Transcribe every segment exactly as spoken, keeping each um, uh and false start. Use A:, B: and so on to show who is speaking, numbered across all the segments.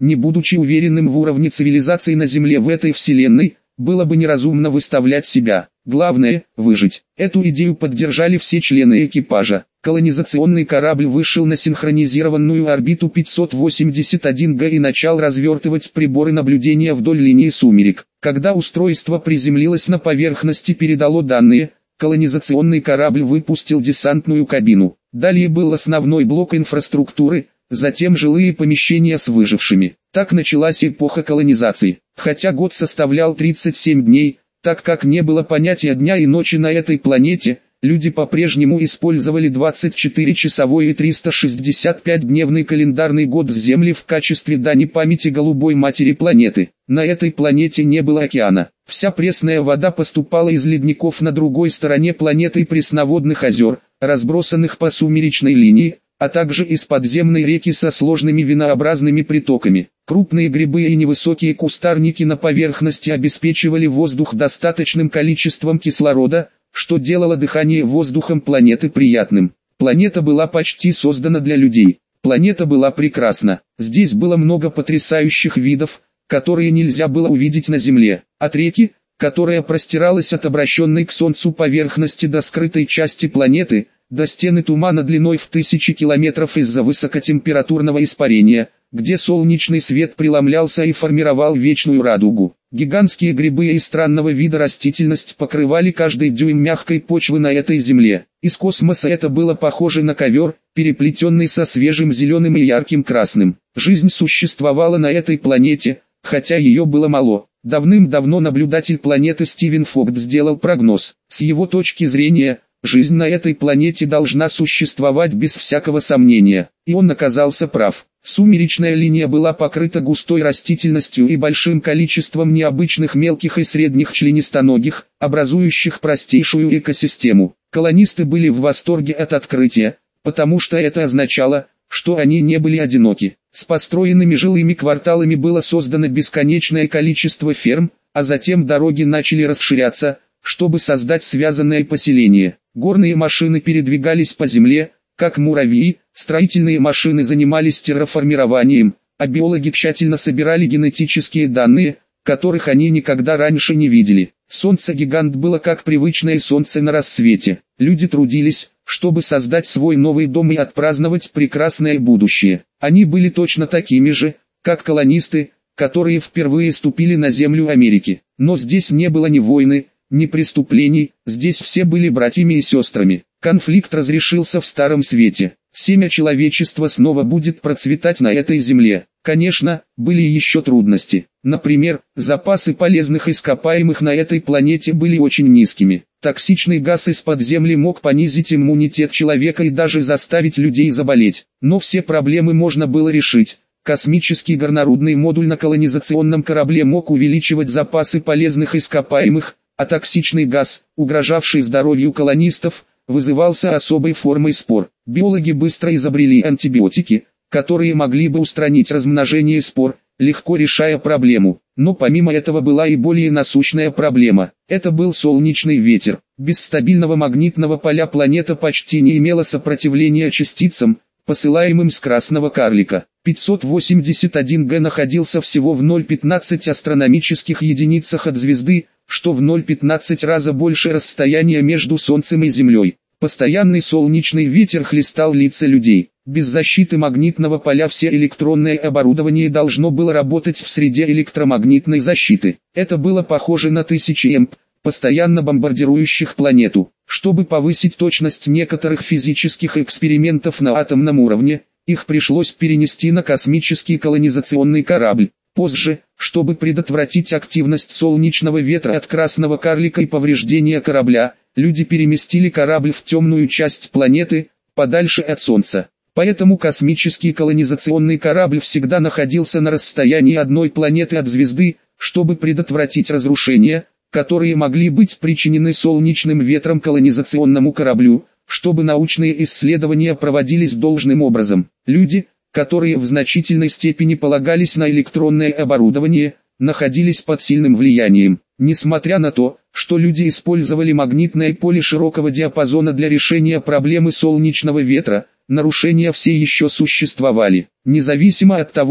A: Не будучи уверенным в уровне цивилизации на Земле в этой вселенной, было бы неразумно выставлять себя. Главное – выжить. Эту идею поддержали все члены экипажа. Колонизационный корабль вышел на синхронизированную орбиту пятьсот восемьдесят один гэ и начал развертывать приборы наблюдения вдоль линии сумерек. Когда устройство приземлилось на поверхности и передало данные, колонизационный корабль выпустил десантную кабину. Далее был основной блок инфраструктуры, затем жилые помещения с выжившими. Так началась эпоха колонизации. Хотя год составлял тридцать семь дней, так как не было понятия дня и ночи на этой планете, люди по-прежнему использовали двадцатичетыречасовой и триста шестьдесят пять дневный календарный год с Земли в качестве дани памяти голубой матери планеты. На этой планете не было океана. Вся пресная вода поступала из ледников на другой стороне планеты и пресноводных озер, разбросанных по сумеречной линии, а также из подземной реки со сложными винообразными притоками. Крупные грибы и невысокие кустарники на поверхности обеспечивали воздух достаточным количеством кислорода, что делало дыхание воздухом планеты приятным. Планета была почти создана для людей. Планета была прекрасна. Здесь было много потрясающих видов, которые нельзя было увидеть на Земле. От реки, которая простиралась от обращенной к Солнцу поверхности до скрытой части планеты, до стены тумана длиной в тысячи километров из-за высокотемпературного испарения, где солнечный свет преломлялся и формировал вечную радугу. Гигантские грибы и странного вида растительность покрывали каждый дюйм мягкой почвы на этой земле. Из космоса это было похоже на ковер, переплетенный со свежим зеленым и ярким красным. Жизнь существовала на этой планете, хотя ее было мало. Давным-давно наблюдатель планеты Стивен Фокт сделал прогноз. С его точки зрения, жизнь на этой планете должна существовать без всякого сомнения. И он оказался прав. Сумеречная линия была покрыта густой растительностью и большим количеством необычных мелких и средних членистоногих, образующих простейшую экосистему. Колонисты были в восторге от открытия, потому что это означало, что они не были одиноки. С построенными жилыми кварталами было создано бесконечное количество ферм, а затем дороги начали расширяться, чтобы создать связанное поселение. Горные машины передвигались по земле, как муравьи, строительные машины занимались терраформированием, а биологи тщательно собирали генетические данные, которых они никогда раньше не видели. Солнце-гигант было как привычное солнце на рассвете. Люди трудились, чтобы создать свой новый дом и отпраздновать прекрасное будущее. Они были точно такими же, как колонисты, которые впервые ступили на землю Америки. Но здесь не было ни войны, ни преступлений, здесь все были братьями и сестрами. Конфликт разрешился в Старом Свете. Семя человечества снова будет процветать на этой земле. Конечно, были еще трудности. Например, запасы полезных ископаемых на этой планете были очень низкими. Токсичный газ из-под земли мог понизить иммунитет человека и даже заставить людей заболеть. Но все проблемы можно было решить. Космический горнорудный модуль на колонизационном корабле мог увеличивать запасы полезных ископаемых, а токсичный газ, угрожавший здоровью колонистов, вызывался особой формой спор. Биологи быстро изобрели антибиотики, которые могли бы устранить размножение спор, легко решая проблему. Но помимо этого была и более насущная проблема. Это был солнечный ветер. Без стабильного магнитного поля планета почти не имела сопротивления частицам, посылаемым с красного карлика. пятьсот восемьдесят один гэ находился всего в ноль целых пятнадцать астрономических единицах от звезды, что в ноль целых пятнадцать раза больше расстояния между Солнцем и Землей. Постоянный солнечный ветер хлестал лица людей. Без защиты магнитного поля все электронное оборудование должно было работать в среде электромагнитной защиты. Это было похоже на тысячи эмп, постоянно бомбардирующих планету. Чтобы повысить точность некоторых физических экспериментов на атомном уровне, их пришлось перенести на космический колонизационный корабль. Позже, чтобы предотвратить активность солнечного ветра от красного карлика и повреждения корабля, люди переместили корабль в темную часть планеты, подальше от Солнца. Поэтому космический колонизационный корабль всегда находился на расстоянии одной планеты от звезды, чтобы предотвратить разрушения, которые могли быть причинены солнечным ветром колонизационному кораблю, чтобы научные исследования проводились должным образом. Люди, которые в значительной степени полагались на электронное оборудование, находились под сильным влиянием. Несмотря на то, что люди использовали магнитное поле широкого диапазона для решения проблемы солнечного ветра, нарушения все еще существовали. Независимо от того,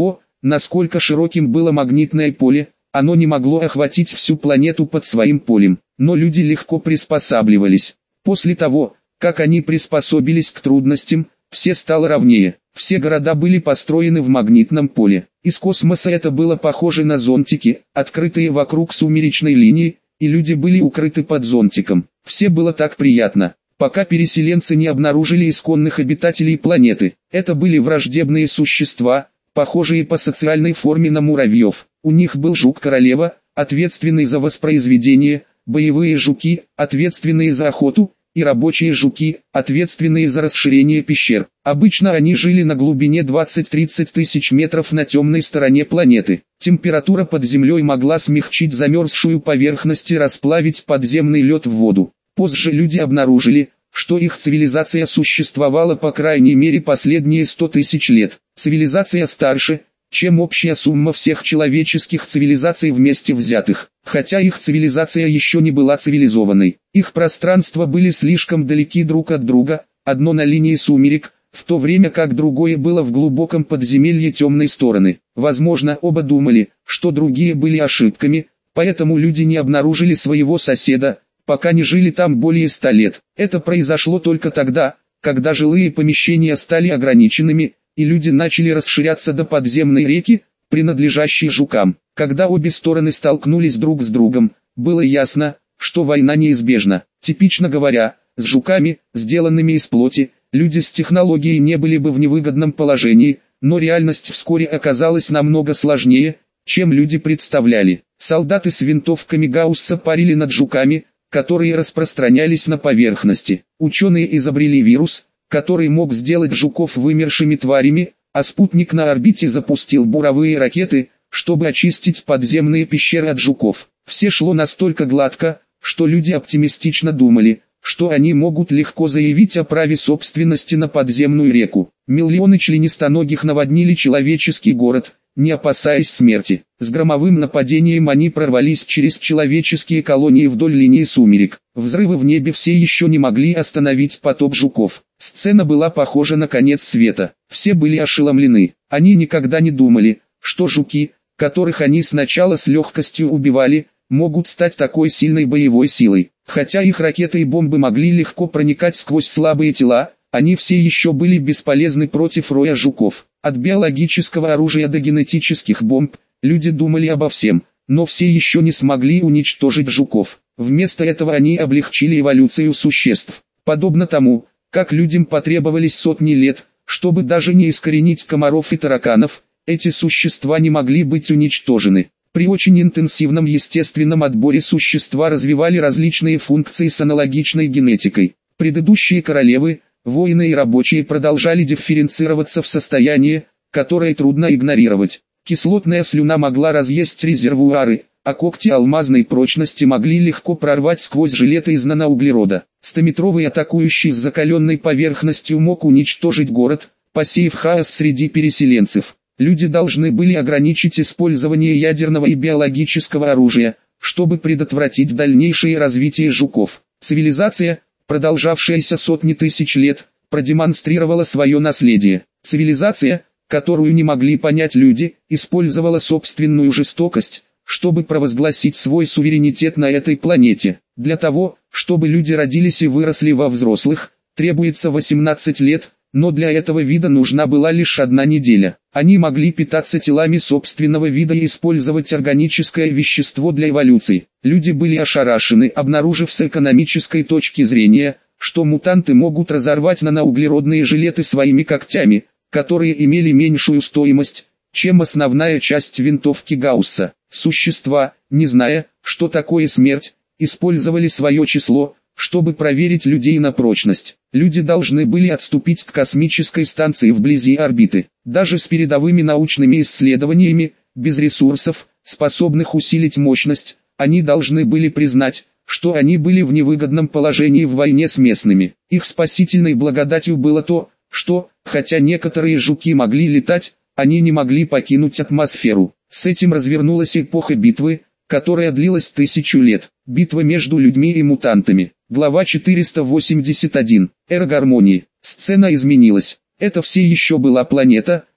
A: насколько широким было магнитное поле, оно не могло охватить всю планету под своим полем, но люди легко приспосабливались. После того, как они приспособились к трудностям, все стало ровнее. Все города были построены в магнитном поле. Из космоса это было похоже на зонтики, открытые вокруг сумеречной линии, и люди были укрыты под зонтиком. Все было так приятно, пока переселенцы не обнаружили исконных обитателей планеты. Это были враждебные существа, похожие по социальной форме на муравьев. У них был жук-королева, ответственный за воспроизведение, боевые жуки, ответственные за охоту, и рабочие жуки, ответственные за расширение пещер. Обычно они жили на глубине двадцать-тридцать тысяч метров на темной стороне планеты. Температура под землей могла смягчить замерзшую поверхность и расплавить подземный лед в воду. Позже люди обнаружили, что их цивилизация существовала по крайней мере последние сто тысяч лет. Цивилизация старше, чем общая сумма всех человеческих цивилизаций вместе взятых. Хотя их цивилизация еще не была цивилизованной, их пространства были слишком далеки друг от друга, одно на линии сумерек, в то время как другое было в глубоком подземелье темной стороны. Возможно, оба думали, что другие были ошибками, поэтому люди не обнаружили своего соседа, пока не жили там более ста лет. Это произошло только тогда, когда жилые помещения стали ограниченными, и люди начали расширяться до подземной реки, принадлежащей жукам. Когда обе стороны столкнулись друг с другом, было ясно, что война неизбежна. Типично говоря, с жуками, сделанными из плоти, люди с технологией не были бы в невыгодном положении, но реальность вскоре оказалась намного сложнее, чем люди представляли. Солдаты с винтовками Гаусса парили над жуками, которые распространялись на поверхности. Ученые изобрели вирус, который мог сделать жуков вымершими тварями, а спутник на орбите запустил буровые ракеты, чтобы очистить подземные пещеры от жуков. Все шло настолько гладко, что люди оптимистично думали, что они могут легко заявить о праве собственности на подземную реку. Миллионы членистоногих наводнили человеческий город, не опасаясь смерти. С громовым нападением они прорвались через человеческие колонии вдоль линии сумерек. Взрывы в небе все еще не могли остановить потоп жуков. Сцена была похожа на конец света. Все были ошеломлены. Они никогда не думали, что жуки, которых они сначала с легкостью убивали, могут стать такой сильной боевой силой. Хотя их ракеты и бомбы могли легко проникать сквозь слабые тела, они все еще были бесполезны против роя жуков. От биологического оружия до генетических бомб, люди думали обо всем, но все еще не смогли уничтожить жуков. Вместо этого они облегчили эволюцию существ. Подобно тому, как людям потребовались сотни лет, чтобы даже не искоренить комаров и тараканов, эти существа не могли быть уничтожены. При очень интенсивном естественном отборе существа развивали различные функции с аналогичной генетикой. Предыдущие королевы, воины и рабочие продолжали дифференцироваться в состоянии, которое трудно игнорировать. Кислотная слюна могла разъесть резервуары, а когти алмазной прочности могли легко прорвать сквозь жилеты из наноуглерода. Стометровый атакующий с закаленной поверхностью мог уничтожить город, посеяв хаос среди переселенцев. Люди должны были ограничить использование ядерного и биологического оружия, чтобы предотвратить дальнейшее развитие жуков. Цивилизация, продолжавшаяся сотни тысяч лет, продемонстрировала свое наследие. Цивилизация, которую не могли понять люди, использовала собственную жестокость, чтобы провозгласить свой суверенитет на этой планете. Для того, чтобы люди родились и выросли во взрослых, требуется восемнадцать лет, но для этого вида нужна была лишь одна неделя. Они могли питаться телами собственного вида и использовать органическое вещество для эволюции. Люди были ошарашены, обнаружив с экономической точки зрения, что мутанты могут разорвать наноуглеродные жилеты своими когтями, которые имели меньшую стоимость, чем основная часть винтовки Гаусса. Существа, не зная, что такое смерть, использовали свое число, чтобы проверить людей на прочность. Люди должны были отступить к космической станции вблизи орбиты. Даже с передовыми научными исследованиями, без ресурсов, способных усилить мощность, они должны были признать, что они были в невыгодном положении в войне с местными. Их спасительной благодатью было то, что, хотя некоторые жуки могли летать, они не могли покинуть атмосферу. С этим развернулась эпоха битвы, которая длилась тысячу лет. Битва между людьми и мутантами. Глава четыреста восемьдесят один. Эра гармонии. Сцена изменилась. Это все еще была планета,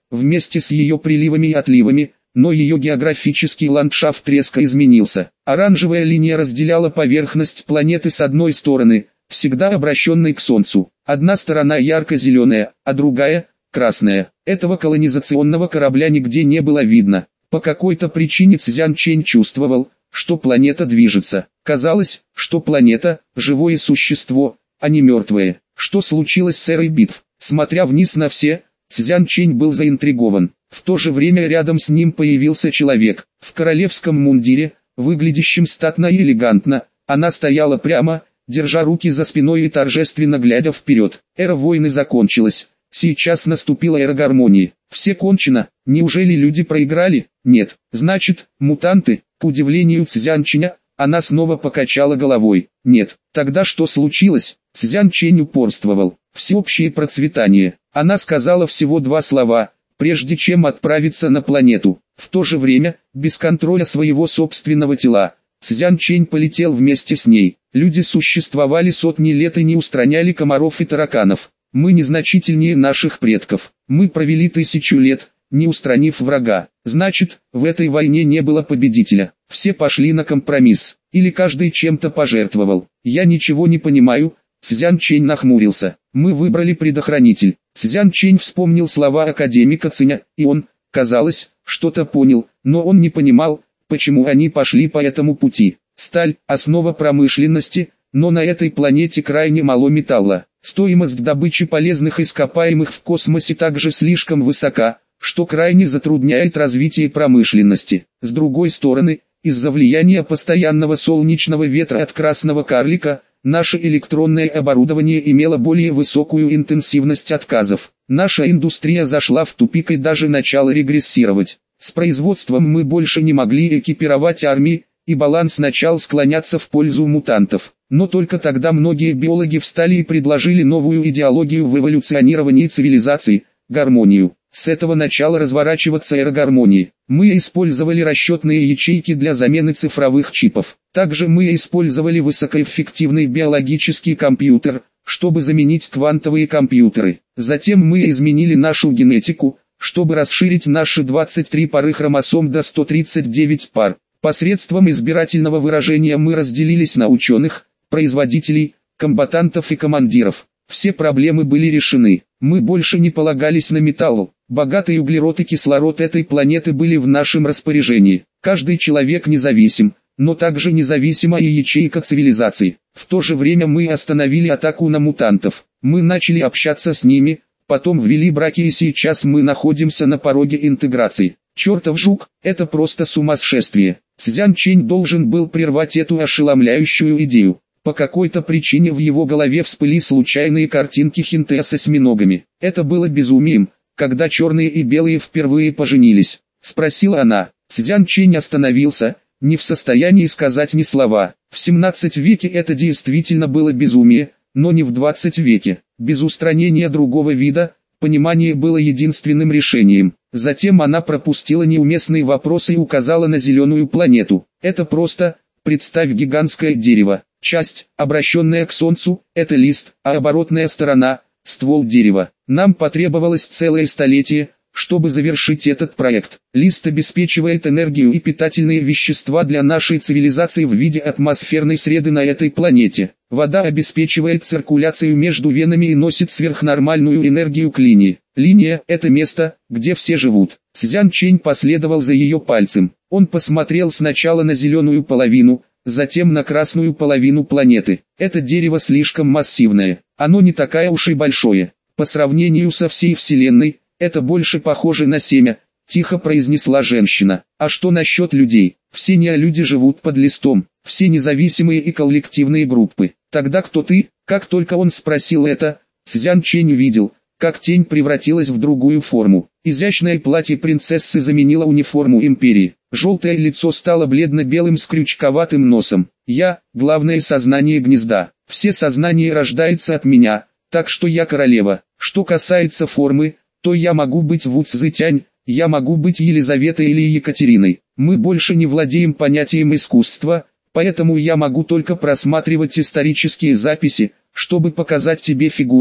A: вместе с ее приливами и отливами, но ее географический ландшафт резко изменился. Оранжевая линия разделяла поверхность планеты с одной стороны, всегда обращенной к Солнцу. Одна сторона ярко-зеленая, а другая – красная. Этого колонизационного корабля нигде не было видно. По какой-то причине Цзян Чэнь чувствовал, что планета движется. Казалось, что планета – живое существо, а не мертвое. Что случилось с эрой битв? Смотря вниз на все, Цзян Чэнь был заинтригован. В то же время рядом с ним появился человек, в королевском мундире, выглядящем статно и элегантно. Она стояла прямо, держа руки за спиной и торжественно глядя вперед. Эра войны закончилась. Сейчас наступила эра гармонии. Все кончено. Неужели люди проиграли? Нет. Значит, мутанты? К удивлению Цзян Чэня, она снова покачала головой. Нет. Тогда что случилось? Цзян Чэнь упорствовал. Всеобщее процветание. Она сказала всего два слова, прежде чем отправиться на планету. В то же время, без контроля своего собственного тела, Цзян Чэнь полетел вместе с ней. Люди существовали сотни лет и не устраняли комаров и тараканов. Мы незначительнее наших предков. Мы провели тысячу лет, не устранив врага. Значит, в этой войне не было победителя. Все пошли на компромисс. Или каждый чем-то пожертвовал. Я ничего не понимаю. Цзян Чэнь нахмурился. Мы выбрали предохранитель. Цзян Чэнь вспомнил слова академика Цэня, и он, казалось, что-то понял, но он не понимал, почему они пошли по этому пути. Сталь – основа промышленности, но на этой планете крайне мало металла. Стоимость добычи полезных ископаемых в космосе также слишком высока, что крайне затрудняет развитие промышленности. С другой стороны, из-за влияния постоянного солнечного ветра от красного карлика, наше электронное оборудование имело более высокую интенсивность отказов. Наша индустрия зашла в тупик и даже начала регрессировать. С производством мы больше не могли экипировать армии, и баланс начал склоняться в пользу мутантов. Но только тогда многие биологи встали и предложили новую идеологию в эволюционировании цивилизации – гармонию. С этого начала разворачиваться эра гармонии. Мы использовали расчетные ячейки для замены цифровых чипов. Также мы использовали высокоэффективный биологический компьютер, чтобы заменить квантовые компьютеры. Затем мы изменили нашу генетику, чтобы расширить наши двадцать три пары хромосом до ста тридцати девяти пар. Посредством избирательного выражения мы разделились на ученых, производителей, комбатантов и командиров. Все проблемы были решены. Мы больше не полагались на металл. Богатый углерод и кислород этой планеты были в нашем распоряжении. Каждый человек независим, но также независима и ячейка цивилизации. В то же время мы остановили атаку на мутантов. Мы начали общаться с ними, потом ввели браки и сейчас мы находимся на пороге интеграции. Чертов жук, это просто сумасшествие. Цзян Чэнь должен был прервать эту ошеломляющую идею. По какой-то причине в его голове всплыли случайные картинки хентэй с осьминогами. Это было безумием, когда черные и белые впервые поженились. Спросила она. Цзян Чэнь остановился, не в состоянии сказать ни слова. В семнадцатом веке это действительно было безумие, но не в двадцатом веке. Без устранения другого вида, понимание было единственным решением. Затем она пропустила неуместные вопросы и указала на зеленую планету. Это просто, представь гигантское дерево. Часть, обращенная к Солнцу, это лист, а оборотная сторона – ствол дерева. Нам потребовалось целое столетие, чтобы завершить этот проект. Лист обеспечивает энергию и питательные вещества для нашей цивилизации в виде атмосферной среды на этой планете. Вода обеспечивает циркуляцию между венами и носит сверхнормальную энергию к линии. Линия – это место, где все живут. Цзян Чэнь последовал за ее пальцем. Он посмотрел сначала на зеленую половину, затем на красную половину планеты. Это дерево слишком массивное. Оно не такое уж и большое. По сравнению со всей Вселенной, это больше похоже на семя, тихо произнесла женщина. А что насчет людей? Все неолюди живут под листом. Все независимые и коллективные группы. Тогда кто ты? Как только он спросил это, Цзян Чэнь увидел, как тень превратилась в другую форму. Изящное платье принцессы заменило униформу империи. Желтое лицо стало бледно-белым с крючковатым носом. Я – главное сознание гнезда. Все сознания рождаются от меня, так что я королева. Что касается формы, то я могу быть Ву Цзэтянь, я могу быть Елизаветой или Екатериной. Мы больше не владеем понятием искусства, поэтому я могу только просматривать исторические записи, чтобы показать тебе фигуры,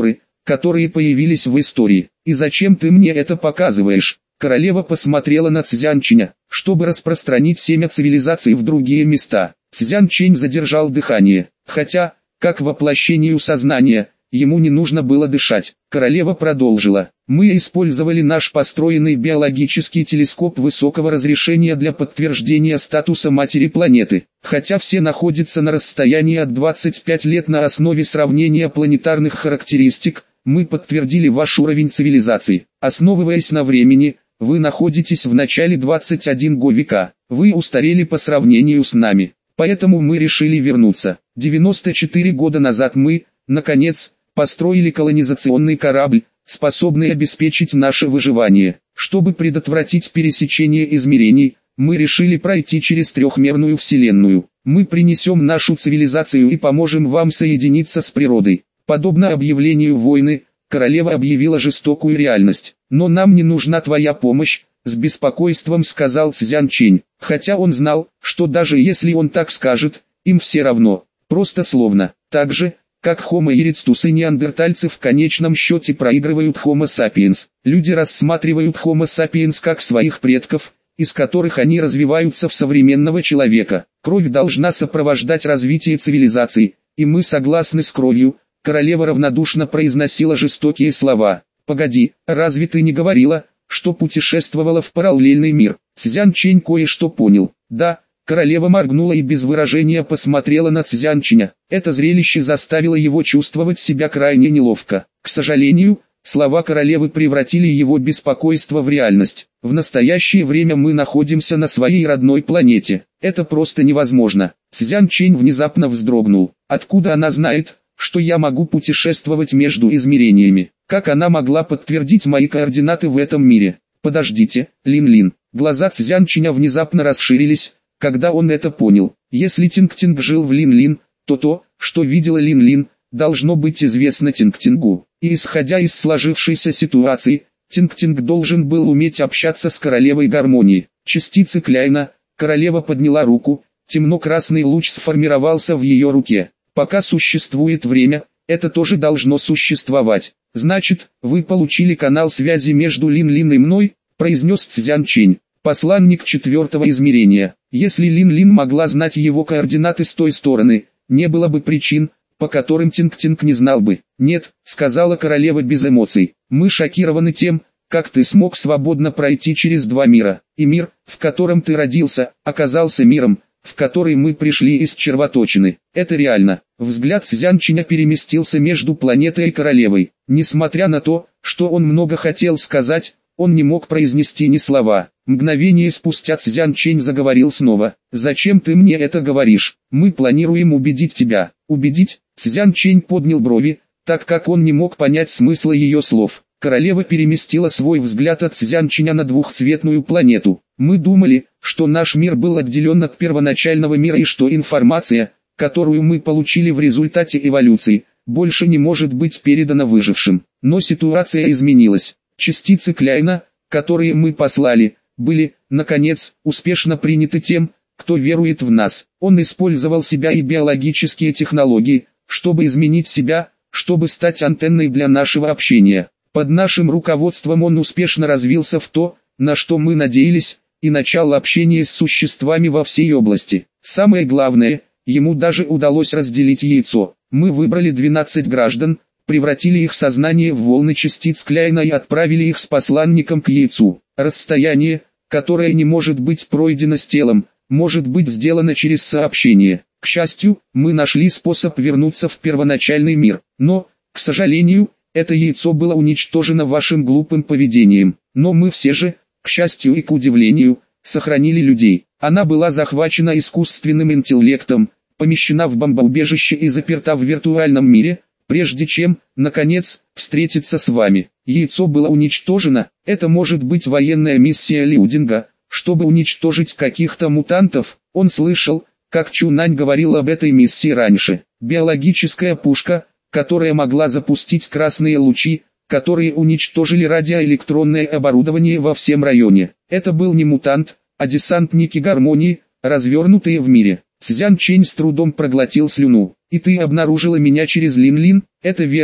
A: которые появились в истории. И зачем ты мне это показываешь? Королева посмотрела на Цзянченя, чтобы распространить семя цивилизации в другие места. Цзянчень задержал дыхание, хотя, как воплощению сознания, ему не нужно было дышать. Королева продолжила. Мы использовали наш построенный биологический телескоп высокого разрешения для подтверждения статуса матери планеты. Хотя все находятся на расстоянии от двадцати пяти лет на основе сравнения планетарных характеристик, мы подтвердили ваш уровень цивилизации. Основываясь на времени, вы находитесь в начале двадцать первого века. Вы устарели по сравнению с нами. Поэтому мы решили вернуться. девяносто четыре года назад мы, наконец, построили колонизационный корабль, способный обеспечить наше выживание. Чтобы предотвратить пересечение измерений, мы решили пройти через трехмерную вселенную. Мы принесем нашу цивилизацию и поможем вам соединиться с природой. Подобно объявлению войны, королева объявила жестокую реальность. Но нам не нужна твоя помощь, с беспокойством сказал Цзянчень. Хотя он знал, что даже если он так скажет, им все равно. Просто словно. Так же, как Homo erectus и неандертальцы в конечном счете проигрывают Homo sapiens. Люди рассматривают Homo sapiens как своих предков, из которых они развиваются в современного человека. Кровь должна сопровождать развитие цивилизации, и мы согласны с кровью. Королева равнодушно произносила жестокие слова. «Погоди, разве ты не говорила, что путешествовала в параллельный мир?» Цзянчень кое-что понял. «Да». Королева моргнула и без выражения посмотрела на Цзянченя. Это зрелище заставило его чувствовать себя крайне неловко. К сожалению, слова королевы превратили его беспокойство в реальность. В настоящее время мы находимся на своей родной планете. Это просто невозможно. Цзянчень внезапно вздрогнул. Откуда она знает, что я могу путешествовать между измерениями? Как она могла подтвердить мои координаты в этом мире? Подождите, Лин-Лин. Глаза Цзянченя внезапно расширились, когда он это понял. Если Тинг-Тинг жил в Лин-Лин, то то, что видела Лин-Лин, должно быть известно Тинг-Тингу. И исходя из сложившейся ситуации, Тинг-Тинг должен был уметь общаться с королевой гармонии. Частицы Кляйна, королева подняла руку, темно-красный луч сформировался в ее руке. Пока существует время, это тоже должно существовать. Значит, вы получили канал связи между Лин-Лин и мной, произнес Цзянчень. Посланник четвертого измерения. Если Лин-Лин могла знать его координаты с той стороны, не было бы причин, по которым Тинг-Тинг не знал бы. «Нет», — сказала королева без эмоций, — «мы шокированы тем, как ты смог свободно пройти через два мира. И мир, в котором ты родился, оказался миром, в который мы пришли из червоточины. Это реально». Взгляд Цзянченя переместился между планетой и королевой. Несмотря на то, что он много хотел сказать, он не мог произнести ни слова. Мгновение спустя Цзянчень заговорил снова. «Зачем ты мне это говоришь? Мы планируем убедить тебя». «Убедить?» Цзянчень поднял брови, так как он не мог понять смысла ее слов. Королева переместила свой взгляд от Цзянченя на двухцветную планету. «Мы думали, что наш мир был отделен от первоначального мира и что информация, которую мы получили в результате эволюции, больше не может быть передана выжившим. Но ситуация изменилась. Частицы Кляйна, которые мы послали, были, наконец, успешно приняты тем, кто верует в нас. Он использовал себя и биологические технологии, чтобы изменить себя, чтобы стать антенной для нашего общения. Под нашим руководством он успешно развился в то, на что мы надеялись, и начал общение с существами во всей области. Самое главное, ему даже удалось разделить яйцо. Мы выбрали двенадцать граждан, превратили их сознание в волны частиц Кляйна и отправили их с посланником к яйцу. Расстояние, которое не может быть пройдено с телом, может быть сделано через сообщение. К счастью, мы нашли способ вернуться в первоначальный мир. Но, к сожалению, это яйцо было уничтожено вашим глупым поведением. Но мы все же, к счастью и к удивлению, сохранили людей. Она была захвачена искусственным интеллектом, помещена в бомбоубежище и заперта в виртуальном мире, прежде чем, наконец, встретиться с вами. Яйцо было уничтожено. Это может быть военная миссия Лиудинга, чтобы уничтожить каких-то мутантов. Он слышал, как Чунань говорил об этой миссии раньше. Биологическая пушка, которая могла запустить красные лучи, которые уничтожили радиоэлектронное оборудование во всем районе. Это был не мутант, а десантники гармонии, развернутые в мире. Цзянчень с трудом проглотил слюну. «И ты обнаружила меня через Лин-Лин?» «Это верно»,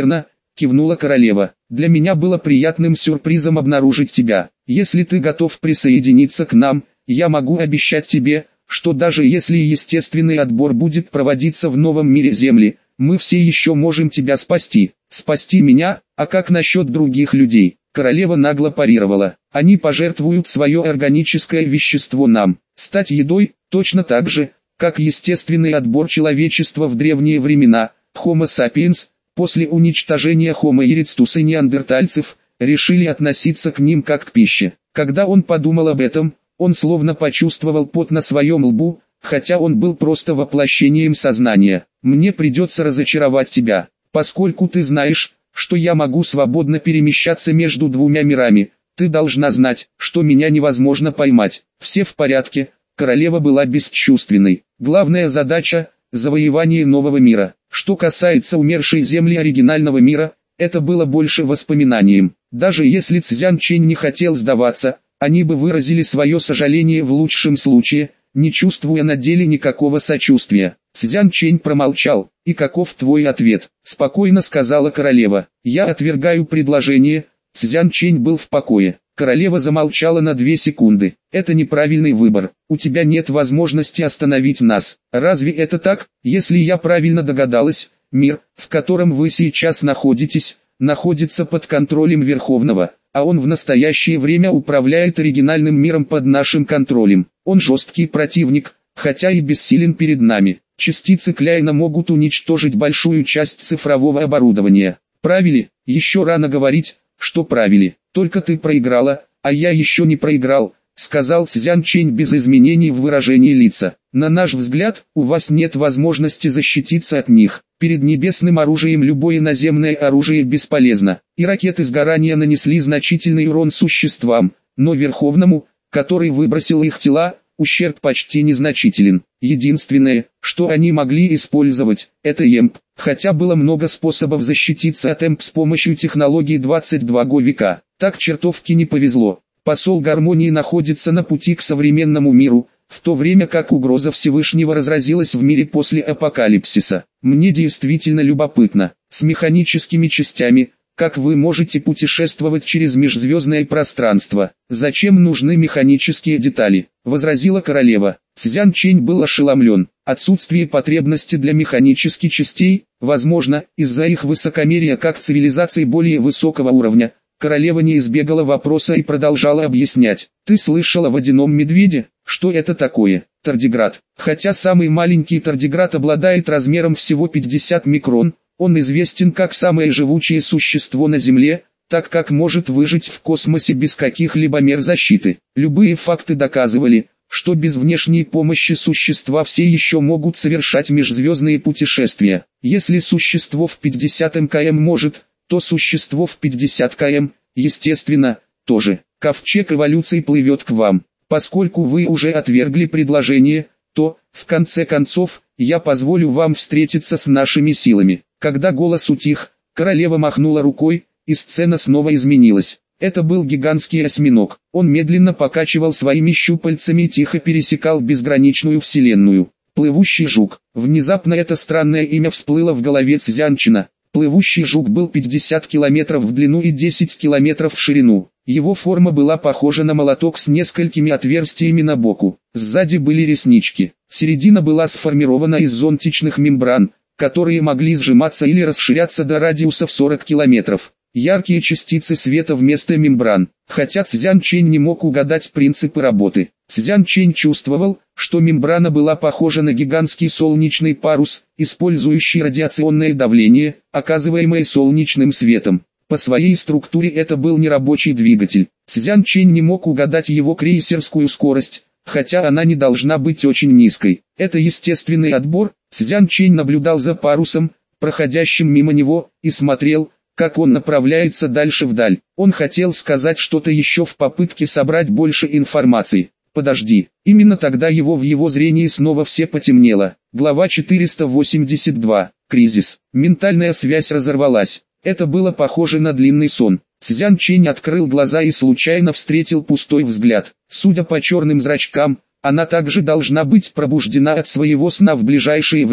A: кивнула королева. Для меня было приятным сюрпризом обнаружить тебя. Если ты готов присоединиться к нам, я могу обещать тебе, что даже если естественный отбор будет проводиться в новом мире Земли, мы все еще можем тебя спасти. Спасти меня, а как насчет других людей? Королева нагло парировала. Они пожертвуют свое органическое вещество нам. Стать едой, точно так же, как естественный отбор человечества в древние времена. Homo sapiens, после уничтожения Homo erectus и неандертальцев, решили относиться к ним как к пище. Когда он подумал об этом, он словно почувствовал пот на своем лбу, хотя он был просто воплощением сознания. Мне придется разочаровать тебя, поскольку ты знаешь, что я могу свободно перемещаться между двумя мирами. Ты должна знать, что меня невозможно поймать. Все в порядке. Королева была бесчувственной. Главная задача – завоевание нового мира. Что касается умершей земли оригинального мира, это было больше воспоминанием. Даже если Цзян Чэнь не хотел сдаваться, они бы выразили свое сожаление в лучшем случае, не чувствуя на деле никакого сочувствия. Цзян Чэнь промолчал. «И каков твой ответ?» – спокойно сказала королева. «Я отвергаю предложение». Цзян Чэнь был в покое. Королева замолчала на две секунды. «Это неправильный выбор. У тебя нет возможности остановить нас. Разве это так? Если я правильно догадалась, мир, в котором вы сейчас находитесь, находится под контролем Верховного, а он в настоящее время управляет оригинальным миром под нашим контролем. Он жесткий противник, хотя и бессилен перед нами. Частицы Кляйна могут уничтожить большую часть цифрового оборудования. Правили? Еще рано говорить, что правили. Только ты проиграла, а я еще не проиграл», — сказал Цзян Чэнь без изменений в выражении лица. «На наш взгляд, у вас нет возможности защититься от них. Перед небесным оружием любое наземное оружие бесполезно, и ракеты сгорания нанесли значительный урон существам, но Верховному, который выбросил их тела, ущерб почти незначителен. Единственное, что они могли использовать, это ЭМП, хотя было много способов защититься от ЭМП с помощью технологии двадцать второго века. Так чертовски не повезло. Посол гармонии находится на пути к современному миру, в то время как угроза Всевышнего разразилась в мире после апокалипсиса. Мне действительно любопытно, с механическими частями, как вы можете путешествовать через межзвездное пространство? Зачем нужны механические детали? Возразила королева. Цзян Чэнь был ошеломлен. Отсутствие потребности для механических частей, возможно, из-за их высокомерия как цивилизации более высокого уровня. Королева не избегала вопроса и продолжала объяснять. Ты слышала о водяном медведе? Что это такое? Тардиград. Хотя самый маленький тардиград обладает размером всего пятьдесят микрон, он известен как самое живучее существо на Земле, так как может выжить в космосе без каких-либо мер защиты. Любые факты доказывали, что без внешней помощи существа все еще могут совершать межзвездные путешествия. Если существо в пятьдесят километров может, то существо в пятьдесят километров, естественно, тоже. Ковчег эволюции плывет к вам. Поскольку вы уже отвергли предложение, то, в конце концов, я позволю вам встретиться с нашими силами. Когда голос утих, королева махнула рукой, и сцена снова изменилась. Это был гигантский осьминог. Он медленно покачивал своими щупальцами и тихо пересекал безграничную вселенную. Плывущий жук. Внезапно это странное имя всплыло в голове Цзянчина. Плывущий жук был пятьдесят километров в длину и десять километров в ширину. Его форма была похожа на молоток с несколькими отверстиями на боку. Сзади были реснички. Середина была сформирована из зонтичных мембран, которые могли сжиматься или расширяться до радиуса в сорок километров. Яркие частицы света вместо мембран. Хотя Цзян Чэнь не мог угадать принципы работы, Цзян Чэнь чувствовал, что мембрана была похожа на гигантский солнечный парус, использующий радиационное давление, оказываемое солнечным светом. По своей структуре это был нерабочий двигатель. Цзян Чэнь не мог угадать его крейсерскую скорость, хотя она не должна быть очень низкой. Это естественный отбор. Цзян Чэнь наблюдал за парусом, проходящим мимо него, и смотрел, как он направляется дальше вдаль. Он хотел сказать что-то еще в попытке собрать больше информации. Подожди. Именно тогда его в его зрении снова все потемнело. Глава четыреста восемьдесят два. Кризис. Ментальная связь разорвалась. Это было похоже на длинный сон. Цзян Чэнь открыл глаза и случайно встретил пустой взгляд. Судя по черным зрачкам, она также должна быть пробуждена от своего сна в ближайшее время.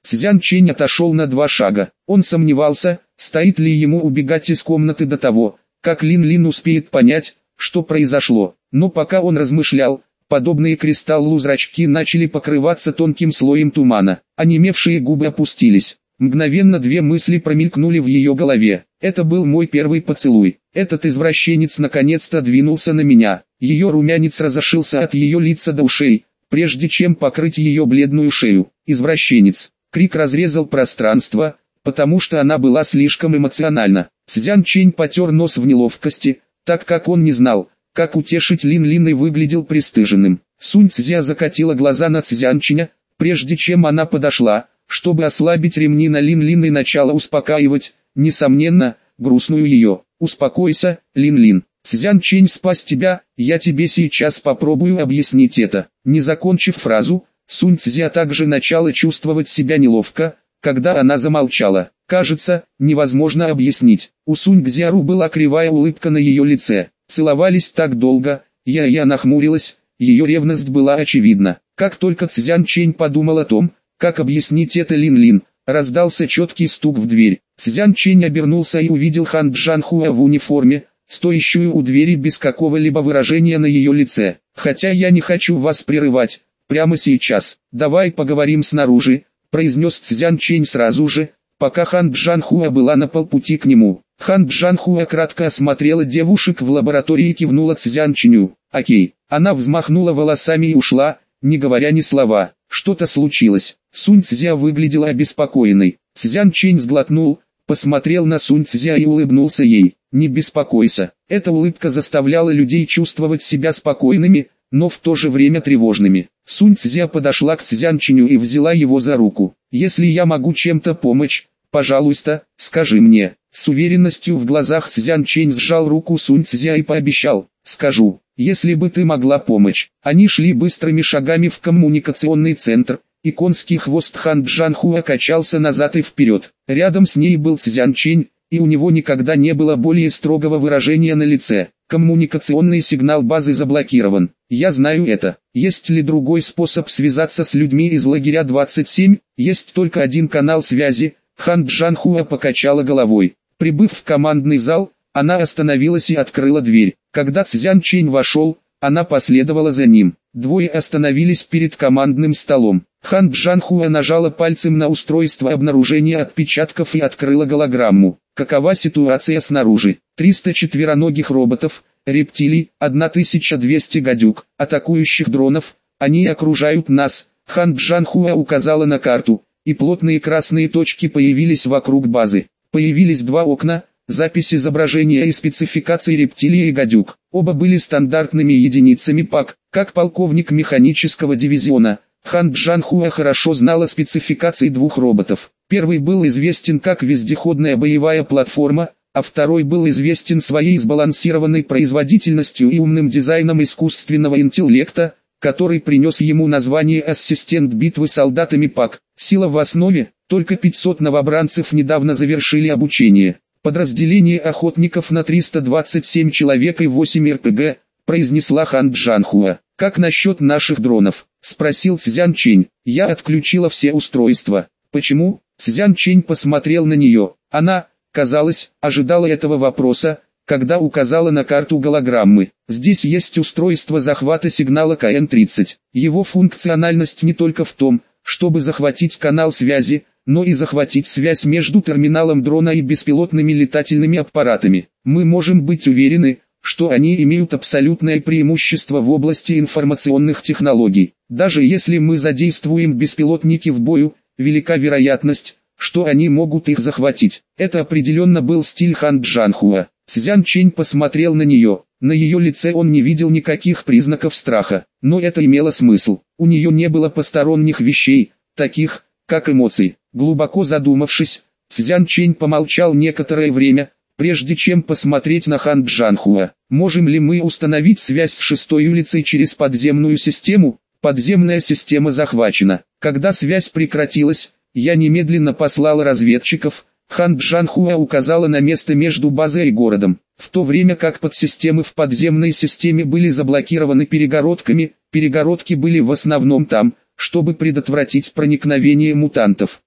A: Цзян Чэнь отошел на два шага. Он сомневался, стоит ли ему убегать из комнаты до того, как Лин Лин успеет понять, что произошло. Но пока он размышлял, подобные кристаллу зрачки начали покрываться тонким слоем тумана. Онемевшие губы опустились. Мгновенно две мысли промелькнули в ее голове. Это был мой первый поцелуй. Этот извращенец наконец-то двинулся на меня. Ее румянец разошился от ее лица до ушей, прежде чем покрыть ее бледную шею. Извращенец. Крик разрезал пространство, потому что она была слишком эмоциональна. Цзян Чэнь потер нос в неловкости, так как он не знал, как утешить Лин Лин и выглядел пристыженным. Сунь Цзя закатила глаза на Цзян Чэня, прежде чем она подошла, чтобы ослабить ремни на Лин Лин и начала успокаивать, несомненно, грустную ее. «Успокойся, Лин Лин. Цзян Чэнь спас тебя, я тебе сейчас попробую объяснить это». Не закончив фразу, Сунь Цзя также начала чувствовать себя неловко, когда она замолчала. Кажется, невозможно объяснить. У Сунь Цзяру была кривая улыбка на ее лице. Целовались так долго, я я нахмурилась, ее ревность была очевидна. Как только Цзян Чэнь подумал о том, как объяснить это Лин Лин, раздался четкий стук в дверь. Цзян Чэнь обернулся и увидел Хан Джанхуа в униформе, стоящую у двери без какого-либо выражения на ее лице. «Хотя я не хочу вас прерывать, прямо сейчас, давай поговорим снаружи», произнес Цзян Чэнь сразу же, пока Хан Джанхуа была на полпути к нему. Хан Джанхуа кратко осмотрела девушек в лаборатории и кивнула Цзян Чэню. «Окей». Она взмахнула волосами и ушла, не говоря ни слова. Что-то случилось. Сунь Цзя выглядела обеспокоенной. Цзян Чэнь сглотнул, посмотрел на Сунь Цзя и улыбнулся ей. «Не беспокойся». Эта улыбка заставляла людей чувствовать себя спокойными, но в то же время тревожными. Сунь Цзя подошла к Цзян Чэню и взяла его за руку. «Если я могу чем-то помочь, пожалуйста, скажи мне». С уверенностью в глазах Цзян Чэнь сжал руку Сунь Цзя и пообещал: «Скажу, если бы ты могла помочь». Они шли быстрыми шагами в коммуникационный центр, и конский хвост Хан Джанхуа качался назад и вперед. Рядом с ней был Цзян Чэнь, и у него никогда не было более строгого выражения на лице. «Коммуникационный сигнал базы заблокирован. Я знаю это. Есть ли другой способ связаться с людьми из лагеря двадцать семь? Есть только один канал связи». Хан Джанхуа покачала головой. Прибыв в командный зал, она остановилась и открыла дверь. Когда Цзян Чэнь вошел, она последовала за ним. Двое остановились перед командным столом. Хан Джанхуа нажала пальцем на устройство обнаружения отпечатков и открыла голограмму. «Какова ситуация снаружи?» триста четвероногих роботов, рептилий, тысяча двести гадюк, атакующих дронов. Они окружают нас. Хан Джанхуа указала на карту, и плотные красные точки появились вокруг базы. Появились два окна, запись изображения и спецификации рептилий и гадюк. Оба были стандартными единицами ПАК. Как полковник механического дивизиона, Хан Джанхуа хорошо знала спецификации двух роботов. Первый был известен как вездеходная боевая платформа, а второй был известен своей сбалансированной производительностью и умным дизайном искусственного интеллекта, который принес ему название «Ассистент битвы солдатами ПАК». Сила в основе, только пятьсот новобранцев недавно завершили обучение. Подразделение охотников на триста двадцать семь человек и восемь эр пэ гэ, произнесла Хан Джанхуа. «Как насчет наших дронов?» — спросил Цзян Чэнь. «Я отключила все устройства». «Почему?» — Цзян Чэнь посмотрел на нее. Она, казалось, ожидала этого вопроса, когда указала на карту голограммы. «Здесь есть устройство захвата сигнала ка эн тридцать. Его функциональность не только в том, чтобы захватить канал связи, но и захватить связь между терминалом дрона и беспилотными летательными аппаратами. Мы можем быть уверены, что они имеют абсолютное преимущество в области информационных технологий. Даже если мы задействуем беспилотники в бою, велика вероятность, что они могут их захватить». Это определенно был стиль Хан Джанхуа. Цзян Чэнь посмотрел на нее. На ее лице он не видел никаких признаков страха, но это имело смысл. У нее не было посторонних вещей, таких, как эмоции. Глубоко задумавшись, Цзян Чэнь помолчал некоторое время, прежде чем посмотреть на Хан Джанхуа. «Можем ли мы установить связь с шестой улицей через подземную систему?» «Подземная система захвачена. Когда связь прекратилась, я немедленно послал разведчиков». Хан Джанхуа указала на место между базой и городом. В то время как подсистемы в подземной системе были заблокированы перегородками, перегородки были в основном там, чтобы предотвратить проникновение мутантов.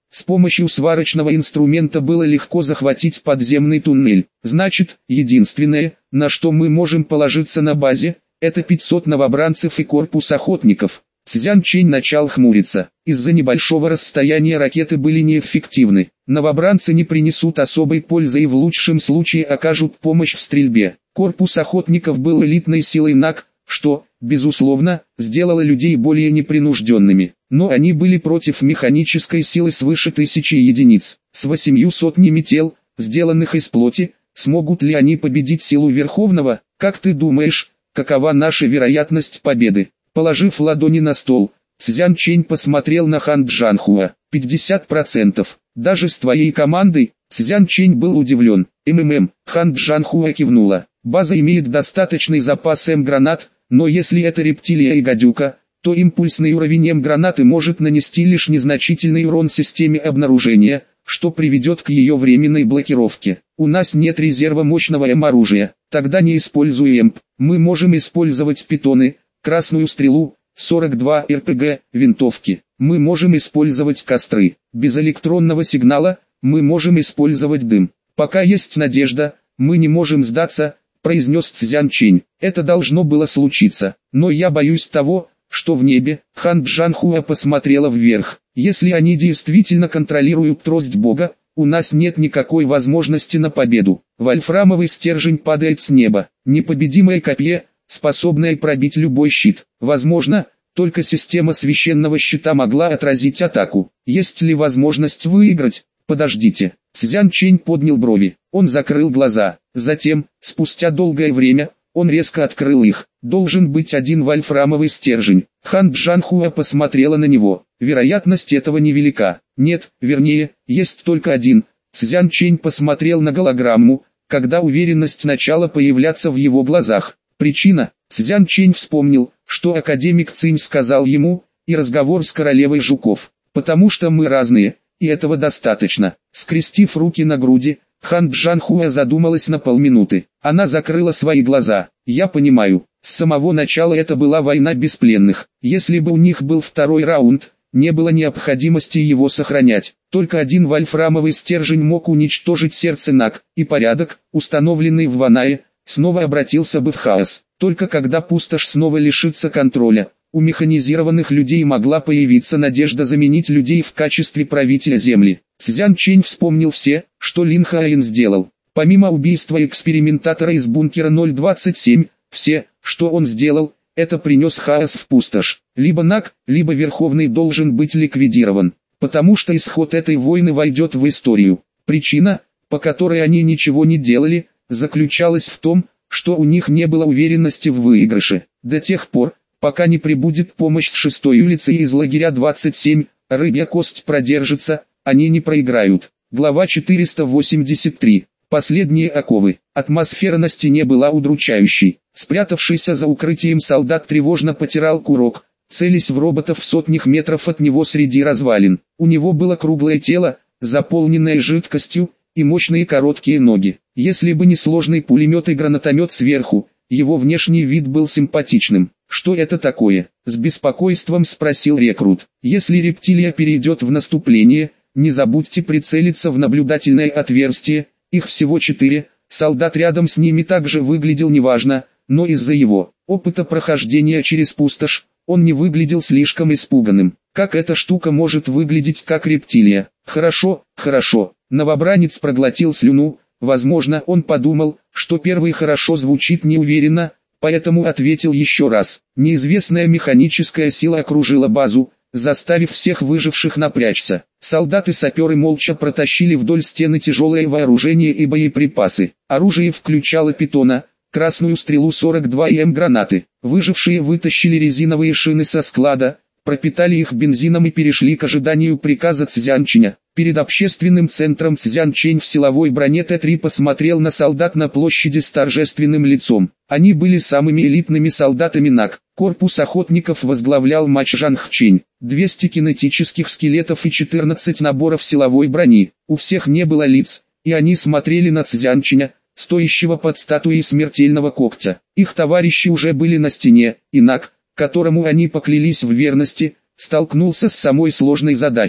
A: С помощью сварочного инструмента было легко захватить подземный туннель. Значит, единственное, на что мы можем положиться на базе, это пятьсот новобранцев и корпус охотников. Цзян Чэнь начал хмуриться. Из-за небольшого расстояния ракеты были неэффективны. Новобранцы не принесут особой пользы и в лучшем случае окажут помощь в стрельбе. Корпус охотников был элитной силой НАК, что, безусловно, сделало людей более непринужденными. Но они были против механической силы свыше тысячи единиц. С восемью сотнями тел, сделанных из плоти, смогут ли они победить силу Верховного? Как ты думаешь, какова наша вероятность победы? Положив ладони на стол, Цзян Чэнь посмотрел на Хан Джанхуа. пятьдесят процентов. Даже с твоей командой? Цзян Чэнь был удивлен. МММ, Хан Джанхуа кивнула. База имеет достаточный запас М-гранат, но если это рептилия и гадюка, то импульсный уровень М-гранаты может нанести лишь незначительный урон системе обнаружения, что приведет к ее временной блокировке. У нас нет резерва мощного М-оружия, тогда не используй Эмп. Мы можем использовать питоны, красную стрелу, сорок два эр пэ гэ, винтовки. Мы можем использовать костры. Без электронного сигнала мы можем использовать дым. Пока есть надежда, мы не можем сдаться, произнес Цзян Чэнь. Это должно было случиться, но я боюсь того, что в небе. Хан Джанхуа посмотрела вверх. Если они действительно контролируют трость Бога, у нас нет никакой возможности на победу. Вольфрамовый стержень падает с неба. Непобедимое копье, способное пробить любой щит. Возможно, только система священного щита могла отразить атаку. Есть ли возможность выиграть? Подождите. Цзян Чэнь поднял брови. Он закрыл глаза. Затем, спустя долгое время, он резко открыл их. Должен быть один вольфрамовый стержень. Хан Джанхуа посмотрела на него. Вероятность этого невелика. Нет, вернее, есть только один. Цзян Чэнь посмотрел на голограмму, когда уверенность начала появляться в его глазах. Причина? Цзян Чэнь вспомнил, что академик Цинь сказал ему, и разговор с королевой жуков. Потому что мы разные, и этого достаточно. Скрестив руки на груди, Хан Джанхуа задумалась на полминуты. Она закрыла свои глаза. Я понимаю, с самого начала это была война без пленных. Если бы у них был второй раунд, не было необходимости его сохранять. Только один вольфрамовый стержень мог уничтожить сердце НАК, и порядок, установленный в Ванае, снова обратился бы в хаос. Только когда пустошь снова лишится контроля, у механизированных людей могла появиться надежда заменить людей в качестве правителя земли. Цзян Чэнь вспомнил все, что Лин Хаин сделал. Помимо убийства экспериментатора из бункера ноль двадцать семь, все, что он сделал, это принес хаос в пустошь. Либо НАК, либо Верховный должен быть ликвидирован, потому что исход этой войны войдет в историю. Причина, по которой они ничего не делали, заключалась в том, что у них не было уверенности в выигрыше. До тех пор, пока не прибудет помощь с шестой улицы из лагеря двадцать семь, рыбья кость продержится, они не проиграют. Глава четыреста восемьдесят три. Последние оковы. Атмосфера на стене была удручающей. Спрятавшийся за укрытием солдат тревожно потирал курок, целясь в роботов в сотнях метров от него среди развалин. У него было круглое тело, заполненное жидкостью, и мощные короткие ноги. Если бы не сложный пулемет и гранатомет сверху, его внешний вид был симпатичным. «Что это такое?» — с беспокойством спросил рекрут. «Если рептилия перейдет в наступление, не забудьте прицелиться в наблюдательное отверстие, их всего четыре». Солдат рядом с ними также выглядел неважно, но из-за его опыта прохождения через пустошь, он не выглядел слишком испуганным. Как эта штука может выглядеть как рептилия? Хорошо, хорошо. Новобранец проглотил слюну, возможно, он подумал, что первый хорошо звучит неуверенно, поэтому ответил еще раз. Неизвестная механическая сила окружила базу, заставив всех выживших напрячься. Солдаты-саперы молча протащили вдоль стены тяжелое вооружение и боеприпасы. Оружие включало питона, красную стрелу сорок два и М-гранаты. Выжившие вытащили резиновые шины со склада, пропитали их бензином и перешли к ожиданию приказа Цзянчэня. Перед общественным центром Цзянчэнь в силовой броне Т три посмотрел на солдат на площади с торжественным лицом. Они были самыми элитными солдатами НАК. Корпус охотников возглавлял Мач Жанхчэнь. двести кинетических скелетов и четырнадцать наборов силовой брони. У всех не было лиц, и они смотрели на Цзянчэня, стоящего под статуей смертельного когтя. Их товарищи уже были на стене, и НАК, которому они поклялись в верности, столкнулся с самой сложной задачей.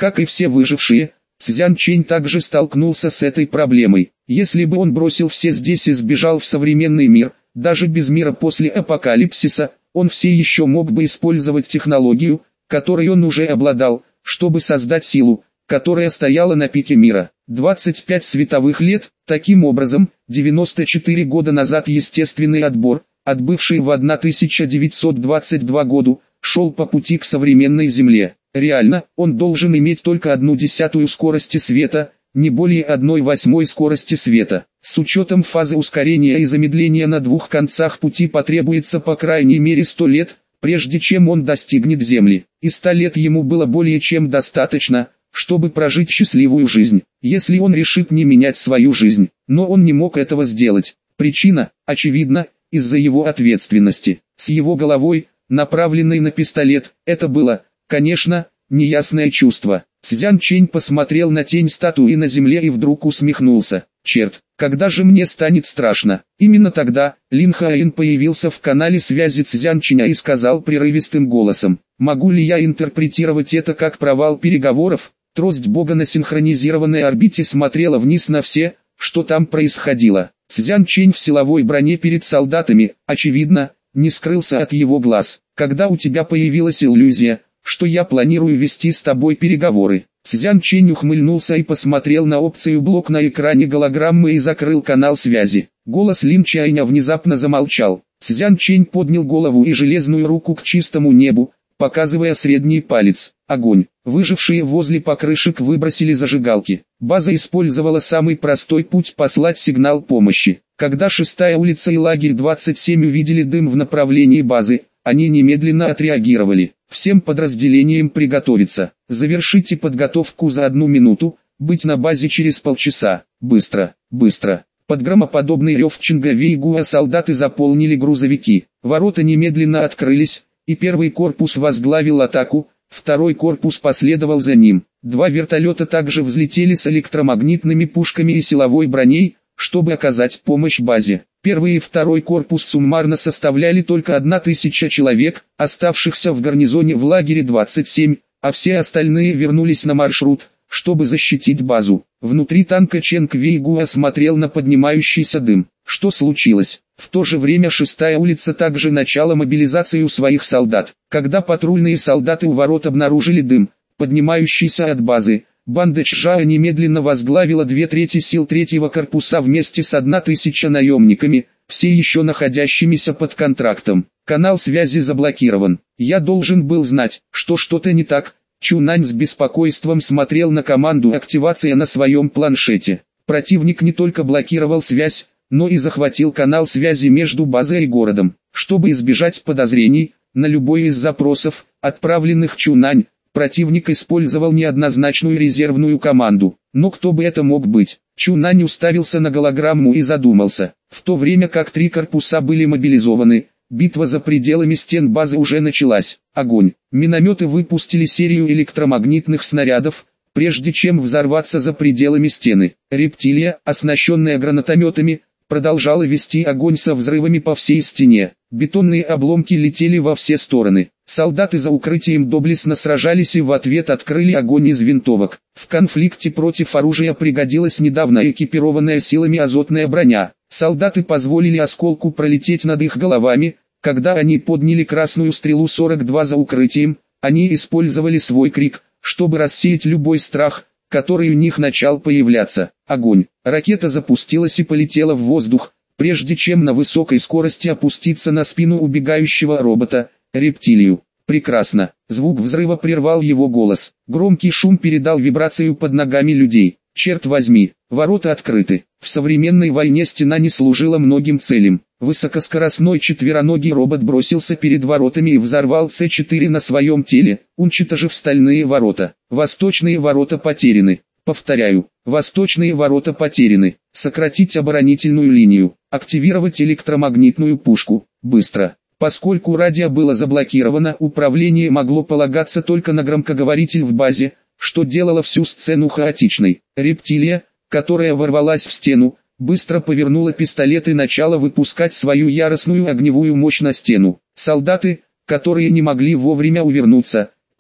A: Как и все выжившие, Цзян Чэнь также столкнулся с этой проблемой. Если бы он бросил все здесь и сбежал в современный мир, даже без мира после апокалипсиса, он все еще мог бы использовать технологию, которой он уже обладал, чтобы создать силу, которая стояла на пике мира. двадцать пять световых лет, таким образом, девяносто четыре года назад естественный отбор, отбывший в тысяча девятьсот двадцать втором году, шел по пути к современной Земле. Реально, он должен иметь только одну десятую скорости света, не более одной восьмой скорости света. С учетом фазы ускорения и замедления на двух концах пути потребуется по крайней мере сто лет, прежде чем он достигнет Земли. И ста лет ему было более чем достаточно, чтобы прожить счастливую жизнь, если он решит не менять свою жизнь. Но он не мог этого сделать. Причина, очевидна, из-за его ответственности. С его головой, направленной на пистолет, это было, конечно, неясное чувство. Цзян Чэнь посмотрел на тень статуи на земле и вдруг усмехнулся. «Черт, когда же мне станет страшно?» Именно тогда Лин Хаин появился в канале связи Цзян Чэня и сказал прерывистым голосом: «Могу ли я интерпретировать это как провал переговоров?» Трость бога на синхронизированной орбите смотрела вниз на все, что там происходило. Цзян Чэнь в силовой броне перед солдатами, очевидно, не скрылся от его глаз. «Когда у тебя появилась иллюзия, что я планирую вести с тобой переговоры?» Цзян Чэнь ухмыльнулся и посмотрел на опцию блок на экране голограммы и закрыл канал связи. Голос Лин Чайня внезапно замолчал. Цзян Чэнь поднял голову и железную руку к чистому небу, показывая средний палец. Огонь. Выжившие возле покрышек выбросили зажигалки. База использовала самый простой путь послать сигнал помощи. Когда шестая улица и лагерь двадцать семь увидели дым в направлении базы, они немедленно отреагировали. Всем подразделениям приготовиться. Завершите подготовку за одну минуту, быть на базе через полчаса. Быстро, быстро. Под громоподобный рев Чинга-Вейгуа солдаты заполнили грузовики. Ворота немедленно открылись, и первый корпус возглавил атаку, второй корпус последовал за ним. Два вертолета также взлетели с электромагнитными пушками и силовой броней, чтобы оказать помощь базе. Первый и второй корпус суммарно составляли только одна тысяча человек, оставшихся в гарнизоне в лагере двадцать семь, а все остальные вернулись на маршрут, чтобы защитить базу. Внутри танка Ченг Вейгуа смотрел на поднимающийся дым. Что случилось? В то же время шестая улица также начала мобилизацию своих солдат. Когда патрульные солдаты у ворот обнаружили дым, поднимающийся от базы, банда Чжао немедленно возглавила две трети сил третьего корпуса вместе с одной тысячей наемниками, все еще находящимися под контрактом. Канал связи заблокирован. Я должен был знать, что что-то не так. Чунань с беспокойством смотрел на команду активации на своем планшете. Противник не только блокировал связь, но и захватил канал связи между базой и городом. Чтобы избежать подозрений, на любой из запросов, отправленных Чунань, противник использовал неоднозначную резервную команду. Но кто бы это мог быть? Чунань уставился на голограмму и задумался. В то время как три корпуса были мобилизованы, битва за пределами стен базы уже началась. Огонь. Минометы выпустили серию электромагнитных снарядов, прежде чем взорваться за пределами стены. Рептилия, оснащенная гранатометами, продолжала вести огонь со взрывами по всей стене. Бетонные обломки летели во все стороны. Солдаты за укрытием доблестно сражались и в ответ открыли огонь из винтовок. В конфликте против оружия пригодилась недавно экипированная силами азотная броня. Солдаты позволили осколку пролететь над их головами. Когда они подняли красную стрелу сорок два за укрытием, они использовали свой крик, чтобы рассеять любой страх, который у них начал появляться. Огонь. Ракета запустилась и полетела в воздух, прежде чем на высокой скорости опуститься на спину убегающего робота, рептилию. Прекрасно. Звук взрыва прервал его голос. Громкий шум передал вибрацию под ногами людей. Черт возьми, ворота открыты. В современной войне стена не служила многим целям. Высокоскоростной четвероногий робот бросился перед воротами и взорвал С четыре на своем теле, уничтожив стальные ворота. Восточные ворота потеряны. Повторяю, восточные ворота потеряны. Сократить оборонительную линию. Активировать электромагнитную пушку. Быстро. Поскольку радио было заблокировано, управление могло полагаться только на громкоговоритель в базе, что делало всю сцену хаотичной. Рептилия, которая ворвалась в стену, быстро повернула пистолет и начала выпускать свою яростную огневую мощь на стену. Солдаты, которые не могли вовремя увернуться,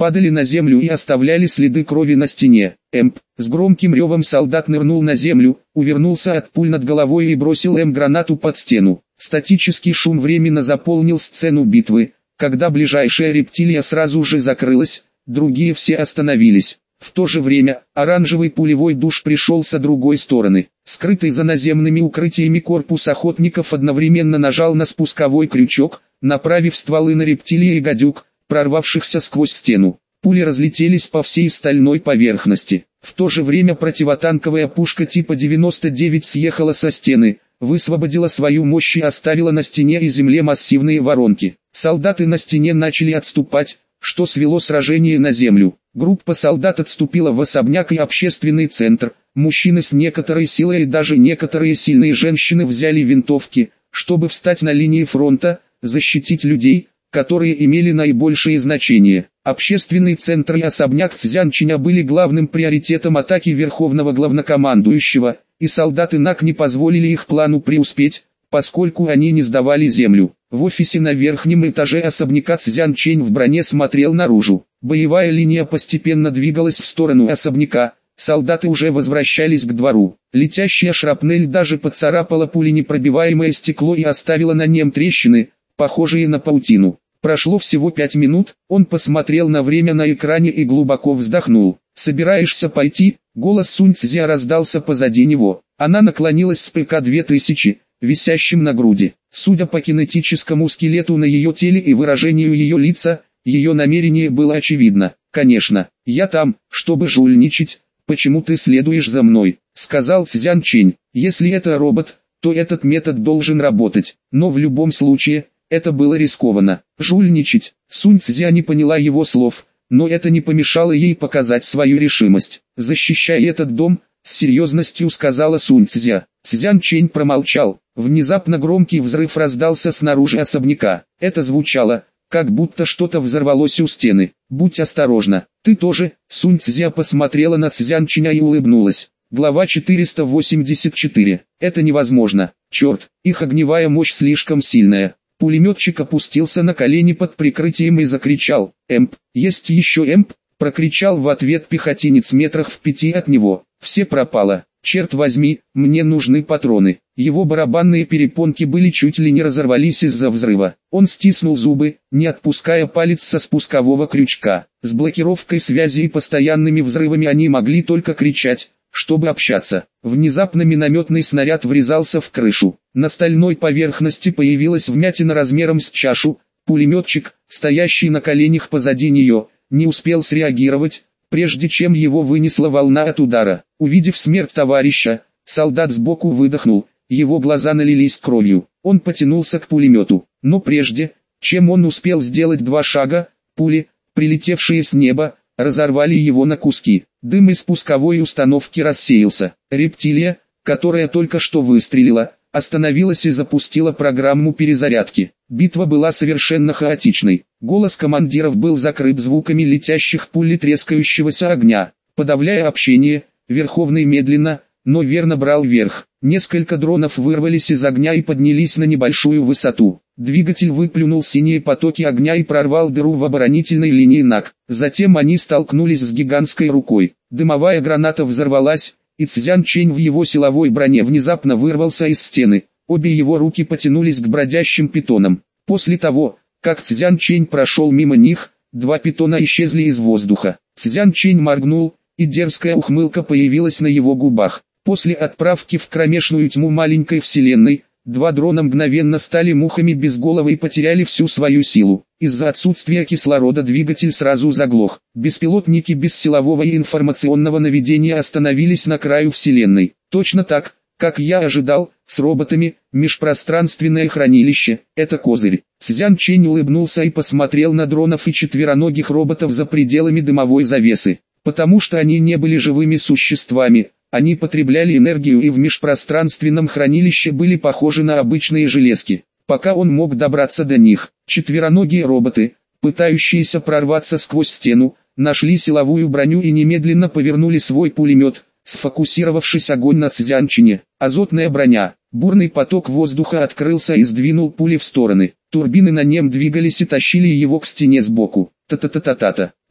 A: падали на землю и оставляли следы крови на стене. Эмп. С громким ревом солдат нырнул на землю, увернулся от пуль над головой и бросил М-гранату под стену. Статический шум временно заполнил сцену битвы. Когда ближайшая рептилия сразу же закрылась, другие все остановились. В то же время, оранжевый пулевой душ пришел со другой стороны. Скрытый за наземными укрытиями корпус охотников одновременно нажал на спусковой крючок, направив стволы на рептилии и гадюк, прорвавшихся сквозь стену. Пули разлетелись по всей стальной поверхности. В то же время противотанковая пушка типа девяносто девять съехала со стены, высвободила свою мощь и оставила на стене и земле массивные воронки. Солдаты на стене начали отступать, что свело сражение на землю. Группа солдат отступила в особняк и общественный центр. Мужчины с некоторой силой и даже некоторые сильные женщины взяли винтовки, чтобы встать на линии фронта, защитить людей, которые имели наибольшее значение. Общественный центр и особняк Цзянчиня были главным приоритетом атаки Верховного Главнокомандующего, и солдаты НАК не позволили их плану преуспеть, поскольку они не сдавали землю. В офисе на верхнем этаже особняка Цзянчень в броне смотрел наружу. Боевая линия постепенно двигалась в сторону особняка, солдаты уже возвращались к двору. Летящая шрапнель даже поцарапала пуленепробиваемое стекло и оставила на нем трещины, похожие на паутину. Прошло всего пять минут, он посмотрел на время на экране и глубоко вздохнул. «Собираешься пойти?» Голос Сунь Цзя раздался позади него. Она наклонилась с ПК две тысячи, висящим на груди. Судя по кинетическому скелету на ее теле и выражению ее лица, ее намерение было очевидно. «Конечно, я там, чтобы жульничать. Почему ты следуешь за мной?» — сказал Цзян Чень. «Если это робот, то этот метод должен работать, но в любом случае, это было рискованно. Жульничать». Сунь Цзя не поняла его слов, но это не помешало ей показать свою решимость. «Защищай этот дом», — с серьезностью сказала Сунь Цзя. Цзян Чень промолчал. Внезапно громкий взрыв раздался снаружи особняка. Это звучало, как будто что-то взорвалось у стены. «Будь осторожна, ты тоже». Сунь Цзя посмотрела на Цзян Чиня и улыбнулась. Глава четыреста восемьдесят четыре. Это невозможно. Черт, их огневая мощь слишком сильная. Пулеметчик опустился на колени под прикрытием и закричал. «Эмп, есть еще эмп!» — прокричал в ответ пехотинец метрах в пяти от него. «Все пропало. Черт возьми, мне нужны патроны». Его барабанные перепонки были чуть ли не разорвались из-за взрыва. Он стиснул зубы, не отпуская палец со спускового крючка. С блокировкой связи и постоянными взрывами они могли только кричать, чтобы общаться. Внезапно минометный снаряд врезался в крышу. На стальной поверхности появилась вмятина размером с чашу. Пулеметчик, стоящий на коленях позади нее, не успел среагировать, прежде чем его вынесла волна от удара. Увидев смерть товарища, солдат сбоку выдохнул, его глаза налились кровью. Он потянулся к пулемету, но прежде, чем он успел сделать два шага, пули, прилетевшие с неба, разорвали его на куски. Дым из пусковой установки рассеялся. Рептилия, которая только что выстрелила, остановилась и запустила программу перезарядки. Битва была совершенно хаотичной. Голос командиров был закрыт звуками летящих пуль и трескающегося огня. Подавляя общение, Верховный медленно, но верно брал верх. Несколько дронов вырвались из огня и поднялись на небольшую высоту. Двигатель выплюнул синие потоки огня и прорвал дыру в оборонительной линии НАК. Затем они столкнулись с гигантской рукой. Дымовая граната взорвалась, и Цзян Чень в его силовой броне внезапно вырвался из стены. Обе его руки потянулись к бродящим питонам. После того, как Цзян Чень прошел мимо них, два питона исчезли из воздуха. Цзян Чень моргнул, и дерзкая ухмылка появилась на его губах. После отправки в кромешную тьму маленькой вселенной, два дрона мгновенно стали мухами без головы и потеряли всю свою силу. Из-за отсутствия кислорода двигатель сразу заглох. Беспилотники без силового и информационного наведения остановились на краю вселенной. Точно так, как я ожидал, с роботами, межпространственное хранилище – это козырь. Цзян Чень улыбнулся и посмотрел на дронов и четвероногих роботов за пределами дымовой завесы. Потому что они не были живыми существами, они потребляли энергию и в межпространственном хранилище были похожи на обычные железки. Пока он мог добраться до них, четвероногие роботы, пытающиеся прорваться сквозь стену, нашли силовую броню и немедленно повернули свой пулемет, сфокусировавшись огонь на Цзянчине. Азотная броня. Бурный поток воздуха открылся и сдвинул пули в стороны. Турбины на нем двигались и тащили его к стене сбоку. Та-та-та-та-та-та.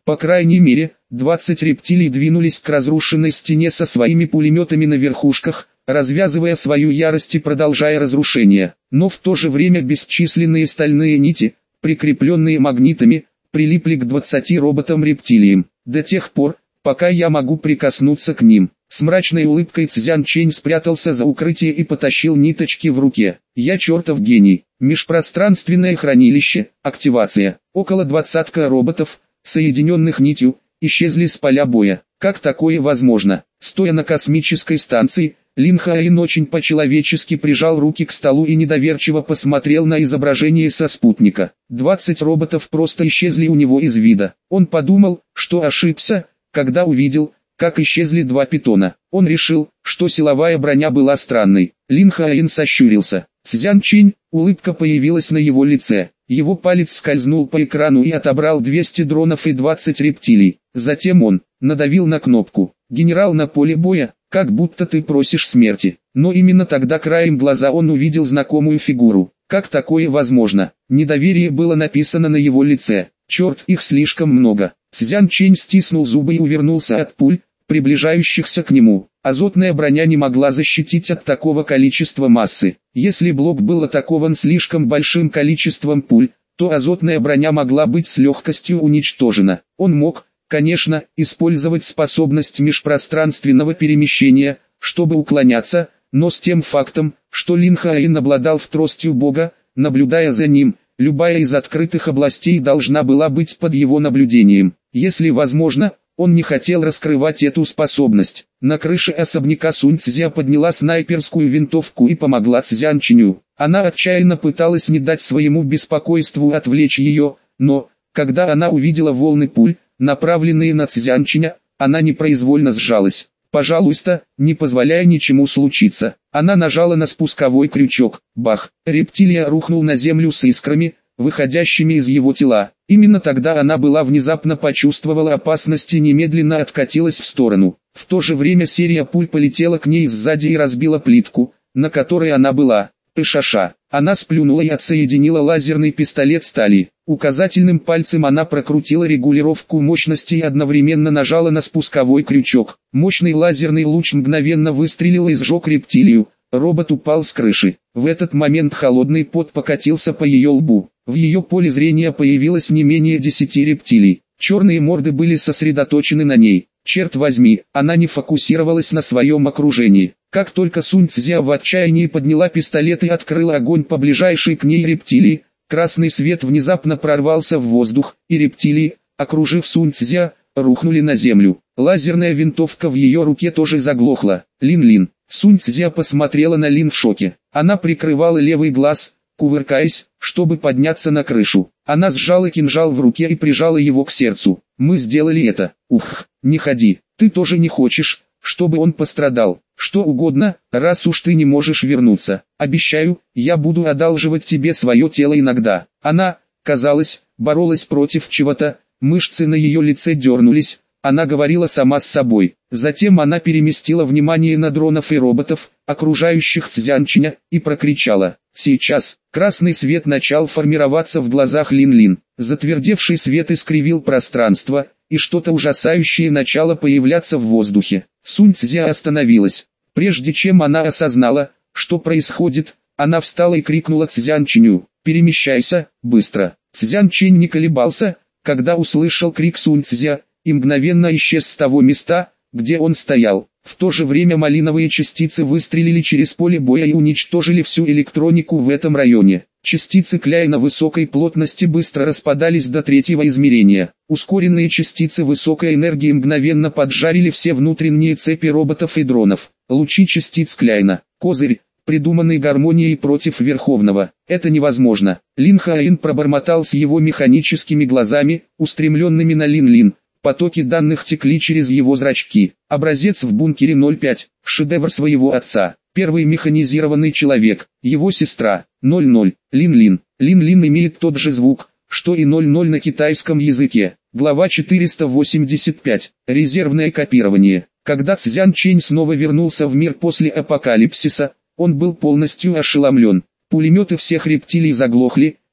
A: По крайней мере, двадцать рептилий двинулись к разрушенной стене со своими пулеметами на верхушках, развязывая свою ярость и продолжая разрушение. Но в то же время бесчисленные стальные нити, прикрепленные магнитами, прилипли к двадцати роботам-рептилиям. До тех пор, пока я могу прикоснуться к ним. С мрачной улыбкой Цзян Чэнь спрятался за укрытие и потащил ниточки в руке. Я чертов гений. Межпространственное хранилище, активация. Около двадцатка роботов, соединенных нитью, исчезли с поля боя. Как такое возможно? Стоя на космической станции, Лин Хаин очень по-человечески прижал руки к столу и недоверчиво посмотрел на изображение со спутника. двадцать роботов просто исчезли у него из вида. Он подумал, что ошибся, когда увидел, как исчезли два питона. Он решил, что силовая броня была странной. Лин Хаин сощурился. Цзян Чинь, улыбка появилась на его лице. Его палец скользнул по экрану и отобрал двести дронов и двадцать рептилий. Затем он надавил на кнопку. «Генерал на поле боя, как будто ты просишь смерти». Но именно тогда краем глаза он увидел знакомую фигуру. Как такое возможно? Недоверие было написано на его лице. Черт, их слишком много. Цзян Чинь стиснул зубы и увернулся от пуль, приближающихся к нему. Азотная броня не могла защитить от такого количества массы. Если блок был атакован слишком большим количеством пуль, то азотная броня могла быть с легкостью уничтожена. Он мог, конечно, использовать способность межпространственного перемещения, чтобы уклоняться, но с тем фактом, что Лин Хаин обладал тростью Бога, наблюдая за ним, любая из открытых областей должна была быть под его наблюдением. Если возможно, он не хотел раскрывать эту способность. На крыше особняка Сунь Цзя подняла снайперскую винтовку и помогла Цзян Чиню. Она отчаянно пыталась не дать своему беспокойству отвлечь ее, но, когда она увидела волны пуль, направленные на Цзян Чиня, она непроизвольно сжалась. «Пожалуйста, не позволяй ничему случиться». Она нажала на спусковой крючок. Бах! Рептилия рухнул на землю с искрами, выходящими из его тела. Именно тогда она была внезапно почувствовала опасность и немедленно откатилась в сторону. В то же время серия пуль полетела к ней сзади и разбила плитку, на которой она была. Пышаша. Она сплюнула и отсоединила лазерный пистолет стали. Указательным пальцем она прокрутила регулировку мощности и одновременно нажала на спусковой крючок. Мощный лазерный луч мгновенно выстрелил и сжег рептилию. Робот упал с крыши. В этот момент холодный пот покатился по ее лбу. В ее поле зрения появилось не менее десяти рептилий. Черные морды были сосредоточены на ней. Черт возьми, она не фокусировалась на своем окружении. Как только Сунь Цзя в отчаянии подняла пистолет и открыла огонь по ближайшей к ней рептилии, красный свет внезапно прорвался в воздух, и рептилии, окружив Сунь Цзя, рухнули на землю. Лазерная винтовка в ее руке тоже заглохла. Лин-Лин. Сунь Цзя посмотрела на Лин в шоке. Она прикрывала левый глаз, кувыркаясь, чтобы подняться на крышу. Она сжала кинжал в руке и прижала его к сердцу. «Мы сделали это. Ух, не ходи. Ты тоже не хочешь, чтобы он пострадал. Что угодно, раз уж ты не можешь вернуться. Обещаю, я буду одалживать тебе свое тело иногда». Она, казалось, боролась против чего-то, мышцы на ее лице дернулись. Она говорила сама с собой. Затем она переместила внимание на дронов и роботов, окружающих Цзян Чиня, и прокричала: «Сейчас!» Красный свет начал формироваться в глазах Лин-Лин. Затвердевший свет искривил пространство, и что-то ужасающее начало появляться в воздухе. Сунь Цзя остановилась. Прежде чем она осознала, что происходит, она встала и крикнула Цзян Чиню: «Перемещайся, быстро!» Цзян Чинь не колебался, когда услышал крик Сунь Цзя, и мгновенно исчез с того места, где он стоял. В то же время малиновые частицы выстрелили через поле боя и уничтожили всю электронику в этом районе. Частицы Кляйна высокой плотности быстро распадались до третьего измерения. Ускоренные частицы высокой энергии мгновенно поджарили все внутренние цепи роботов и дронов. Лучи частиц Кляйна. Козырь, придуманный гармонией против Верховного. Это невозможно. Лин Хаин пробормотал с его механическими глазами, устремленными на Лин-Лин. Потоки данных текли через его зрачки. Образец в бункере ноль пять, шедевр своего отца. Первый механизированный человек, его сестра, ноль ноль, Лин-Лин. Лин-Лин имеет тот же звук, что и ноль ноль на китайском языке. Глава четыреста восемьдесят пять. Резервное копирование. Когда Цзян Чинь снова вернулся в мир после апокалипсиса, он был полностью ошеломлен. Пулеметы всех рептилий заглохли,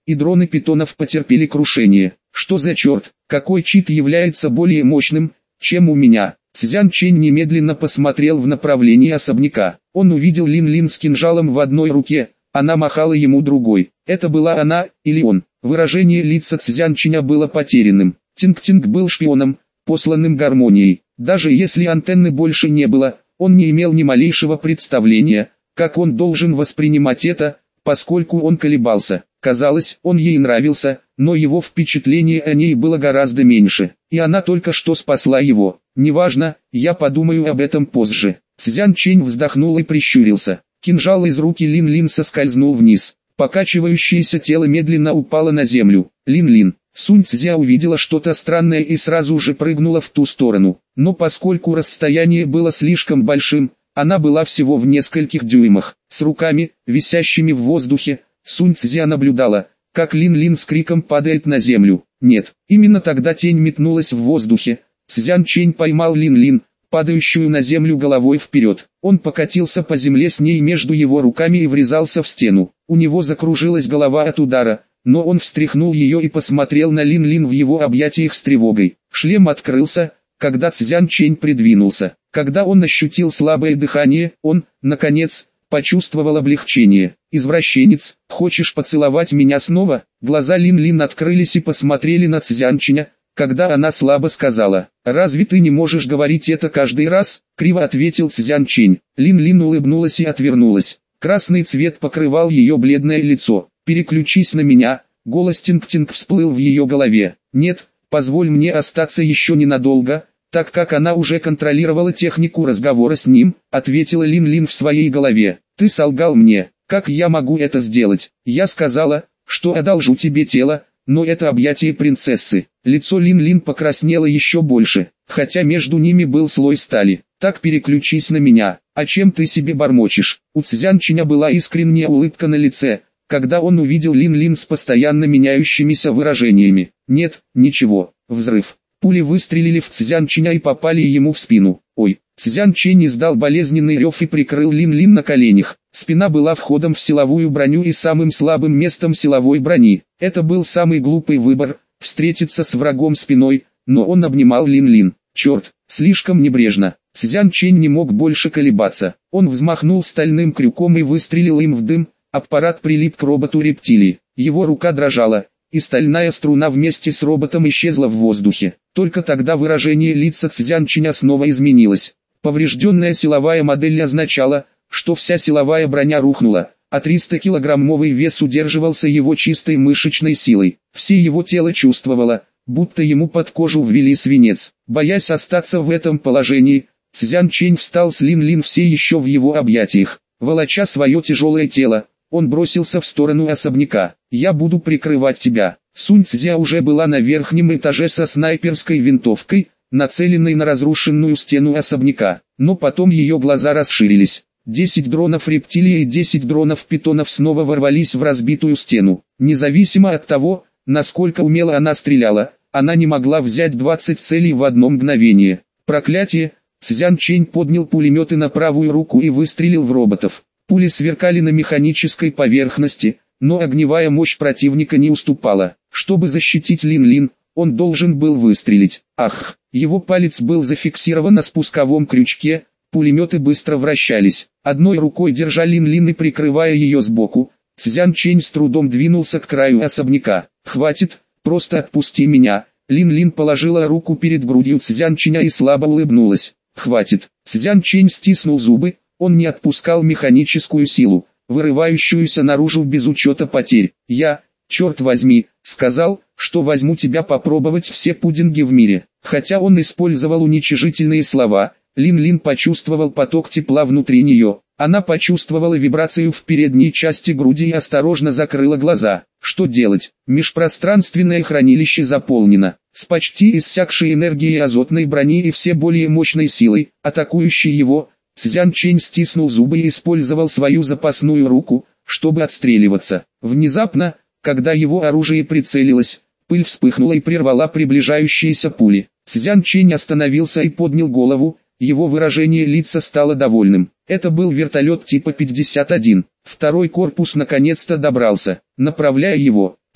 A: и дроны питонов потерпели крушение. Что за черт, какой чит является более мощным, чем у меня? Цзян Чэнь немедленно посмотрел в направлении особняка. Он увидел Лин Лин с кинжалом в одной руке, она махала ему другой. Это была она, или он? Выражение лица Цзян Чэня было потерянным. Тинг-Тинг был шпионом, посланным гармонией. Даже если антенны больше не было, он не имел ни малейшего представления, как он должен воспринимать это, поскольку он колебался. Казалось, он ей нравился, но его впечатление о ней было гораздо меньше, и она только что спасла его. «Неважно, я подумаю об этом позже». Цзян Чэнь вздохнул и прищурился. Кинжал из руки Лин Лин соскользнул вниз. Покачивающееся тело медленно упало на землю. Лин Лин. Сунь Цзя увидела что-то странное и сразу же прыгнула в ту сторону. Но поскольку расстояние было слишком большим, она была всего в нескольких дюймах. С руками, висящими в воздухе, Сунь Цзя наблюдала, как Лин Лин с криком падает на землю. Нет, именно тогда тень метнулась в воздухе. Цзян Чэнь поймал Лин Лин, падающую на землю головой вперед. Он покатился по земле с ней между его руками и врезался в стену. У него закружилась голова от удара, но он встряхнул ее и посмотрел на Лин Лин в его объятиях с тревогой. Шлем открылся, когда Цзян Чэнь придвинулся. Когда он ощутил слабое дыхание, он, наконец, почувствовал облегчение. «Извращенец, хочешь поцеловать меня снова?» Глаза Лин Лин открылись и посмотрели на Цзян Чэня, когда она слабо сказала: «Разве ты не можешь говорить это каждый раз?» Криво ответил Цзян Чэнь. Лин Лин улыбнулась и отвернулась. Красный цвет покрывал ее бледное лицо. «Переключись на меня», голос Тинг-Тинг всплыл в ее голове. «Нет, позволь мне остаться еще ненадолго», так как она уже контролировала технику разговора с ним, ответила Лин Лин в своей голове. «Ты солгал мне, как я могу это сделать? Я сказала, что одолжу тебе тело, но это объятие принцессы». Лицо Лин Лин покраснело еще больше, хотя между ними был слой стали. «Так переключись на меня, а чем ты себе бормочешь?» У Цзян Чэня была искренняя улыбка на лице, когда он увидел Лин Лин с постоянно меняющимися выражениями. «Нет, ничего». Взрыв. Пули выстрелили в Цзян Чэня и попали ему в спину. «Ой!» Цзян Чэнь издал болезненный рев и прикрыл Лин Лин на коленях. Спина была входом в силовую броню и самым слабым местом силовой брони. Это был самый глупый выбор – встретиться с врагом спиной, но он обнимал Лин Лин. Черт, слишком небрежно. Цзян Чэнь не мог больше колебаться. Он взмахнул стальным крюком и выстрелил им в дым. Аппарат прилип к роботу рептилии. Его рука дрожала, и стальная струна вместе с роботом исчезла в воздухе. Только тогда выражение лица Цзян Чэня снова изменилось. Поврежденная силовая модель означала, что вся силовая броня рухнула, а триста-килограммовый вес удерживался его чистой мышечной силой. Все его тело чувствовало, будто ему под кожу ввели свинец. Боясь остаться в этом положении, Цзян Чэнь встал с Лин Лин все еще в его объятиях. Волоча свое тяжелое тело, он бросился в сторону особняка. «Я буду прикрывать тебя». Сунь Цзя уже была на верхнем этаже со снайперской винтовкой, нацеленной на разрушенную стену особняка. Но потом ее глаза расширились. Десять дронов рептилии и десять дронов питонов снова ворвались в разбитую стену. Независимо от того, насколько умело она стреляла, она не могла взять двадцать целей в одно мгновение. Проклятие! Цзян Чэнь поднял пулеметы на правую руку и выстрелил в роботов. Пули сверкали на механической поверхности, но огневая мощь противника не уступала. Чтобы защитить Лин Лин, он должен был выстрелить. Ах, его палец был зафиксирован на спусковом крючке, пулеметы быстро вращались. Одной рукой держа Лин Лин и прикрывая ее сбоку, Цзян Чэнь с трудом двинулся к краю особняка. «Хватит, просто отпусти меня». Лин Лин положила руку перед грудью Цзян Чэня и слабо улыбнулась. «Хватит». Цзян Чэнь стиснул зубы, он не отпускал механическую силу, вырывающуюся наружу без учета потерь. «Я, черт возьми, сказал, что возьму тебя попробовать все пудинги в мире». Хотя он использовал уничижительные слова, Лин Лин почувствовал поток тепла внутри нее. Она почувствовала вибрацию в передней части груди и осторожно закрыла глаза. Что делать? Межпространственное хранилище заполнено. С почти иссякшей энергией азотной брони и все более мощной силой, атакующей его, Цзян Чэнь стиснул зубы и использовал свою запасную руку, чтобы отстреливаться. Внезапно, когда его оружие прицелилось, пыль вспыхнула и прервала приближающиеся пули. Цзян Чэнь остановился и поднял голову, его выражение лица стало довольным. Это был вертолет типа пятьдесят один. Второй корпус наконец-то добрался. Направляя его,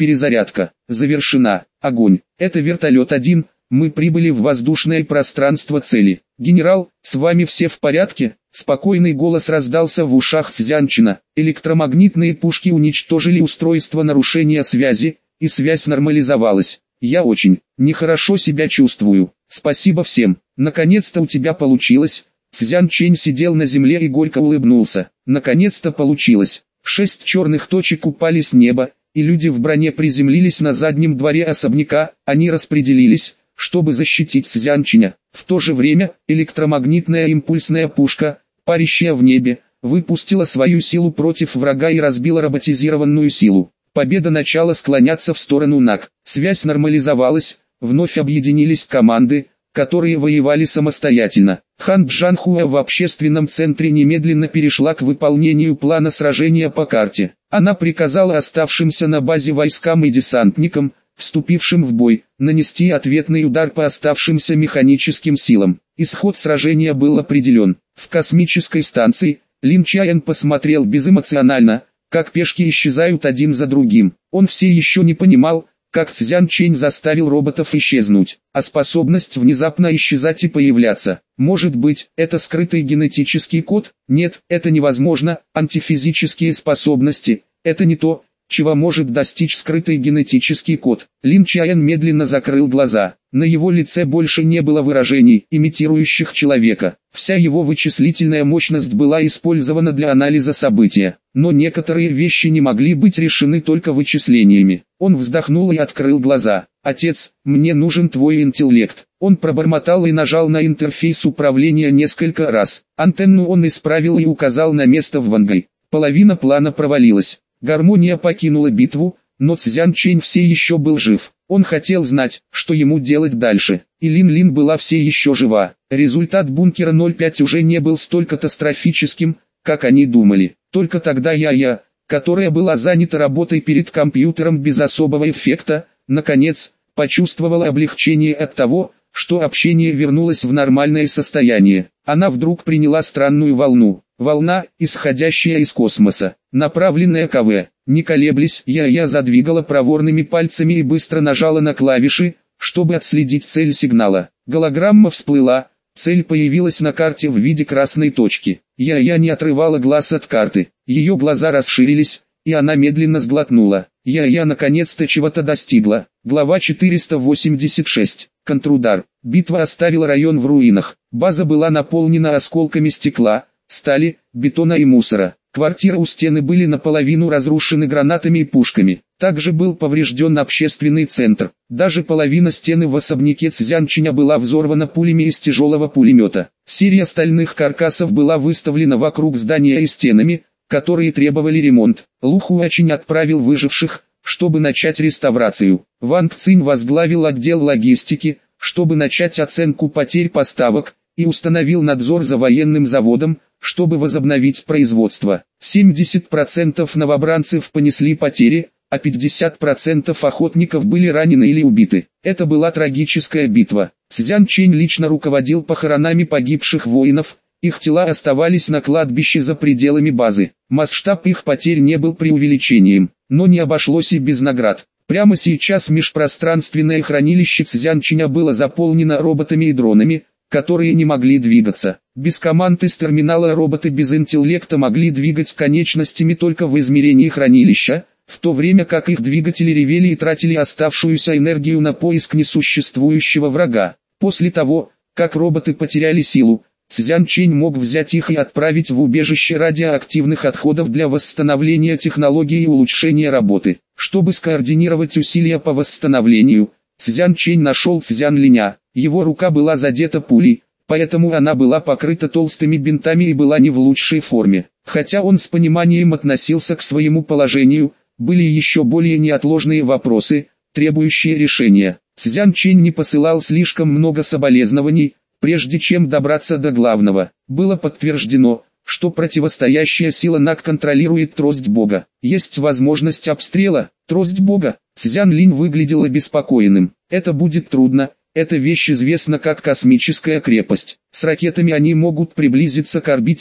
A: Перезарядка завершена. Огонь. Это вертолет один. Мы прибыли в воздушное пространство цели. Генерал, с вами все в порядке? Спокойный голос раздался в ушах Цзянчина. Электромагнитные пушки уничтожили устройство нарушения связи, и связь нормализовалась. Я очень нехорошо себя чувствую. Спасибо всем. Наконец-то у тебя получилось. Цзян Чэнь сидел на земле и горько улыбнулся. Наконец-то получилось. Шесть черных точек упали с неба, и люди в броне приземлились на заднем дворе особняка. Они распределились, чтобы защитить Цзянчиня. В то же время, электромагнитная импульсная пушка, парящая в небе, выпустила свою силу против врага и разбила роботизированную силу. Победа начала склоняться в сторону НАК. Связь нормализовалась, вновь объединились команды, которые воевали самостоятельно. Хан Джанхуа в общественном центре немедленно перешла к выполнению плана сражения по карте. Она приказала оставшимся на базе войскам и десантникам, вступившим в бой, нанести ответный удар по оставшимся механическим силам. Исход сражения был определен. В космической станции Лин Чаян посмотрел безэмоционально, как пешки исчезают один за другим. Он все еще не понимал, как Цзян Чэнь заставил роботов исчезнуть, а способность внезапно исчезать и появляться. Может быть, это скрытый генетический код? Нет, это невозможно. Антифизические способности – это не то, чего может достичь скрытый генетический код. Лин Чаян медленно закрыл глаза. На его лице больше не было выражений, имитирующих человека. Вся его вычислительная мощность была использована для анализа события. Но некоторые вещи не могли быть решены только вычислениями. Он вздохнул и открыл глаза. «Отец, мне нужен твой интеллект». Он пробормотал и нажал на интерфейс управления несколько раз. Антенну он исправил и указал на место в Вангай. Половина плана провалилась. Гармония покинула битву, но Цзян Чэнь все еще был жив. Он хотел знать, что ему делать дальше. И Лин Лин была все еще жива. Результат бункера ноль пять уже не был столь катастрофическим, как они думали. Только тогда Я-Я, которая была занята работой перед компьютером без особого эффекта, наконец, почувствовала облегчение от того, что общение вернулось в нормальное состояние. Она вдруг приняла странную волну. Волна, исходящая из космоса, направленная к АВ. Не колеблясь, Я-Я задвигала проворными пальцами и быстро нажала на клавиши, чтобы отследить цель сигнала. Голограмма всплыла, цель появилась на карте в виде красной точки. Я-Я не отрывала глаз от карты. Ее глаза расширились, и она медленно сглотнула. Я-Я наконец-то чего-то достигла. Глава четыреста восемьдесят шесть. Контрудар. Битва оставила район в руинах. База была наполнена осколками стекла, стали, бетона и мусора. Квартиры у стены были наполовину разрушены гранатами и пушками. Также был поврежден общественный центр. Даже половина стены в особняке Цзянчиня была взорвана пулями из тяжелого пулемета. Серия стальных каркасов была выставлена вокруг здания и стенами, которые требовали ремонт. Лу Хуачин отправил выживших, чтобы начать реставрацию. Ванг Цинь возглавил отдел логистики, чтобы начать оценку потерь поставок, и установил надзор за военным заводом, чтобы возобновить производство. семьдесят процентов новобранцев понесли потери, а пятьдесят процентов охотников были ранены или убиты. Это была трагическая битва. Цзян Чэнь лично руководил похоронами погибших воинов, их тела оставались на кладбище за пределами базы. Масштаб их потерь не был преувеличением, но не обошлось и без наград. Прямо сейчас межпространственное хранилище Цзянчиня было заполнено роботами и дронами, которые не могли двигаться. Без команд из терминала роботы без интеллекта могли двигать конечностями только в измерении хранилища, в то время как их двигатели ревели и тратили оставшуюся энергию на поиск несуществующего врага. После того, как роботы потеряли силу, Цзян Чэнь мог взять их и отправить в убежище радиоактивных отходов для восстановления технологии и улучшения работы. Чтобы скоординировать усилия по восстановлению, Цзян Чэнь нашел Цзян Линя. Его рука была задета пулей, поэтому она была покрыта толстыми бинтами и была не в лучшей форме. Хотя он с пониманием относился к своему положению, были еще более неотложные вопросы, требующие решения. Цзян Чэнь не посылал слишком много соболезнований, прежде чем добраться до главного. Было подтверждено, что противостоящая сила НАК контролирует трость Бога. Есть возможность обстрела, трость Бога. Цзян Линь выглядел обеспокоенным. Это будет трудно. Эта вещь известна как космическая крепость. С ракетами они могут приблизиться к орбите,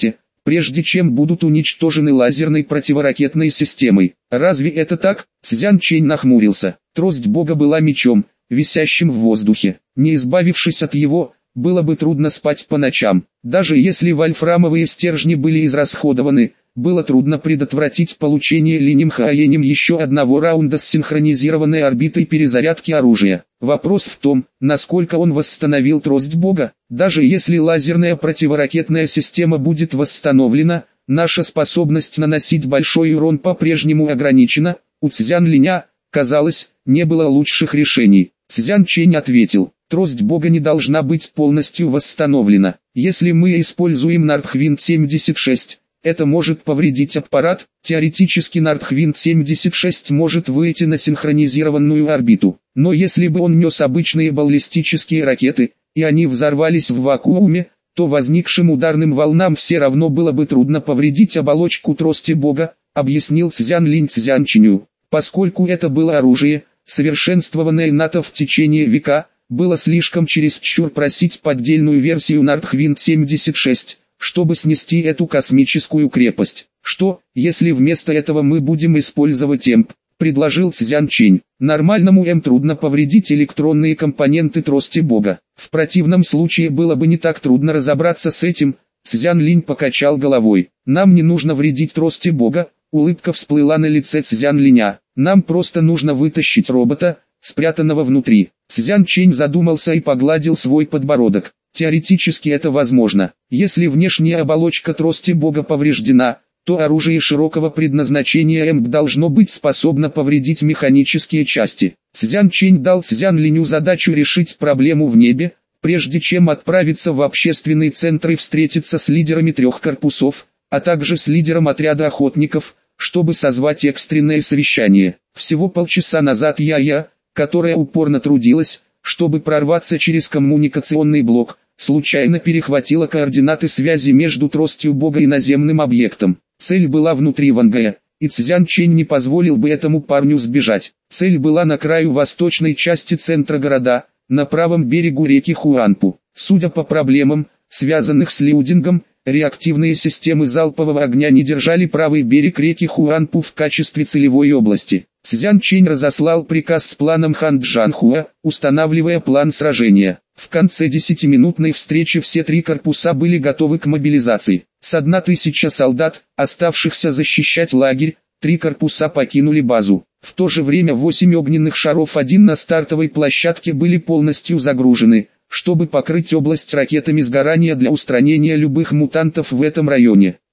A: прежде чем будут уничтожены лазерной противоракетной системой. Разве это так? Цзян Чэнь нахмурился. Трость Бога была мечом, висящим в воздухе. Не избавившись от его, было бы трудно спать по ночам. Даже если вольфрамовые стержни были израсходованы, было трудно предотвратить получение Линем Хаоенем еще одного раунда с синхронизированной орбитой перезарядки оружия. Вопрос в том, насколько он восстановил трость Бога. Даже если лазерная противоракетная система будет восстановлена, наша способность наносить большой урон по-прежнему ограничена. У Цзян Линя, казалось, не было лучших решений. Цзян Чэнь ответил: трость Бога не должна быть полностью восстановлена. Если мы используем Нордхвинд семьдесят шесть, это может повредить аппарат. Теоретически Нордхвинд семьдесят шесть может выйти на синхронизированную орбиту. Но если бы он нес обычные баллистические ракеты, и они взорвались в вакууме, то возникшим ударным волнам все равно было бы трудно повредить оболочку трости Бога, объяснил Цзян Линь Цзян Чэню. Поскольку это было оружие, совершенствованное НАТО в течение века, было слишком чересчур просить поддельную версию Нордхвинд семьдесят шесть, чтобы снести эту космическую крепость. Что, если вместо этого мы будем использовать ЭМП, предложил Цзян Чэнь. Нормальному М трудно повредить электронные компоненты трости Бога. В противном случае было бы не так трудно разобраться с этим. Цзян Линь покачал головой. Нам не нужно вредить трости Бога. Улыбка всплыла на лице Цзян Линя. Нам просто нужно вытащить робота, спрятанного внутри. Цзян Чэнь задумался и погладил свой подбородок. Теоретически это возможно. Если внешняя оболочка трости Бога повреждена, то оружие широкого предназначения ЭМП должно быть способно повредить механические части. Цзян Чэнь дал Цзян Линю задачу решить проблему в небе, прежде чем отправиться в общественный центр и встретиться с лидерами трех корпусов, а также с лидером отряда охотников, чтобы созвать экстренное совещание. Всего полчаса назад я-я, которая упорно трудилась, чтобы прорваться через коммуникационный блок, случайно перехватила координаты связи между тростью Бога и наземным объектом. Цель была внутри Вангая, и Цзян Чэнь не позволил бы этому парню сбежать. Цель была на краю восточной части центра города, на правом берегу реки Хуанпу. Судя по проблемам, связанных с лиудингом, реактивные системы залпового огня не держали правый берег реки Хуанпу в качестве целевой области. Цзян Чэнь разослал приказ с планом Хан Джанхуа, устанавливая план сражения. В конце десятиминутной встречи все три корпуса были готовы к мобилизации. С одна тысяча солдат, оставшихся защищать лагерь, три корпуса покинули базу. В то же время восемь огненных шаров один на стартовой площадке были полностью загружены, чтобы покрыть область ракетами сгорания для устранения любых мутантов в этом районе.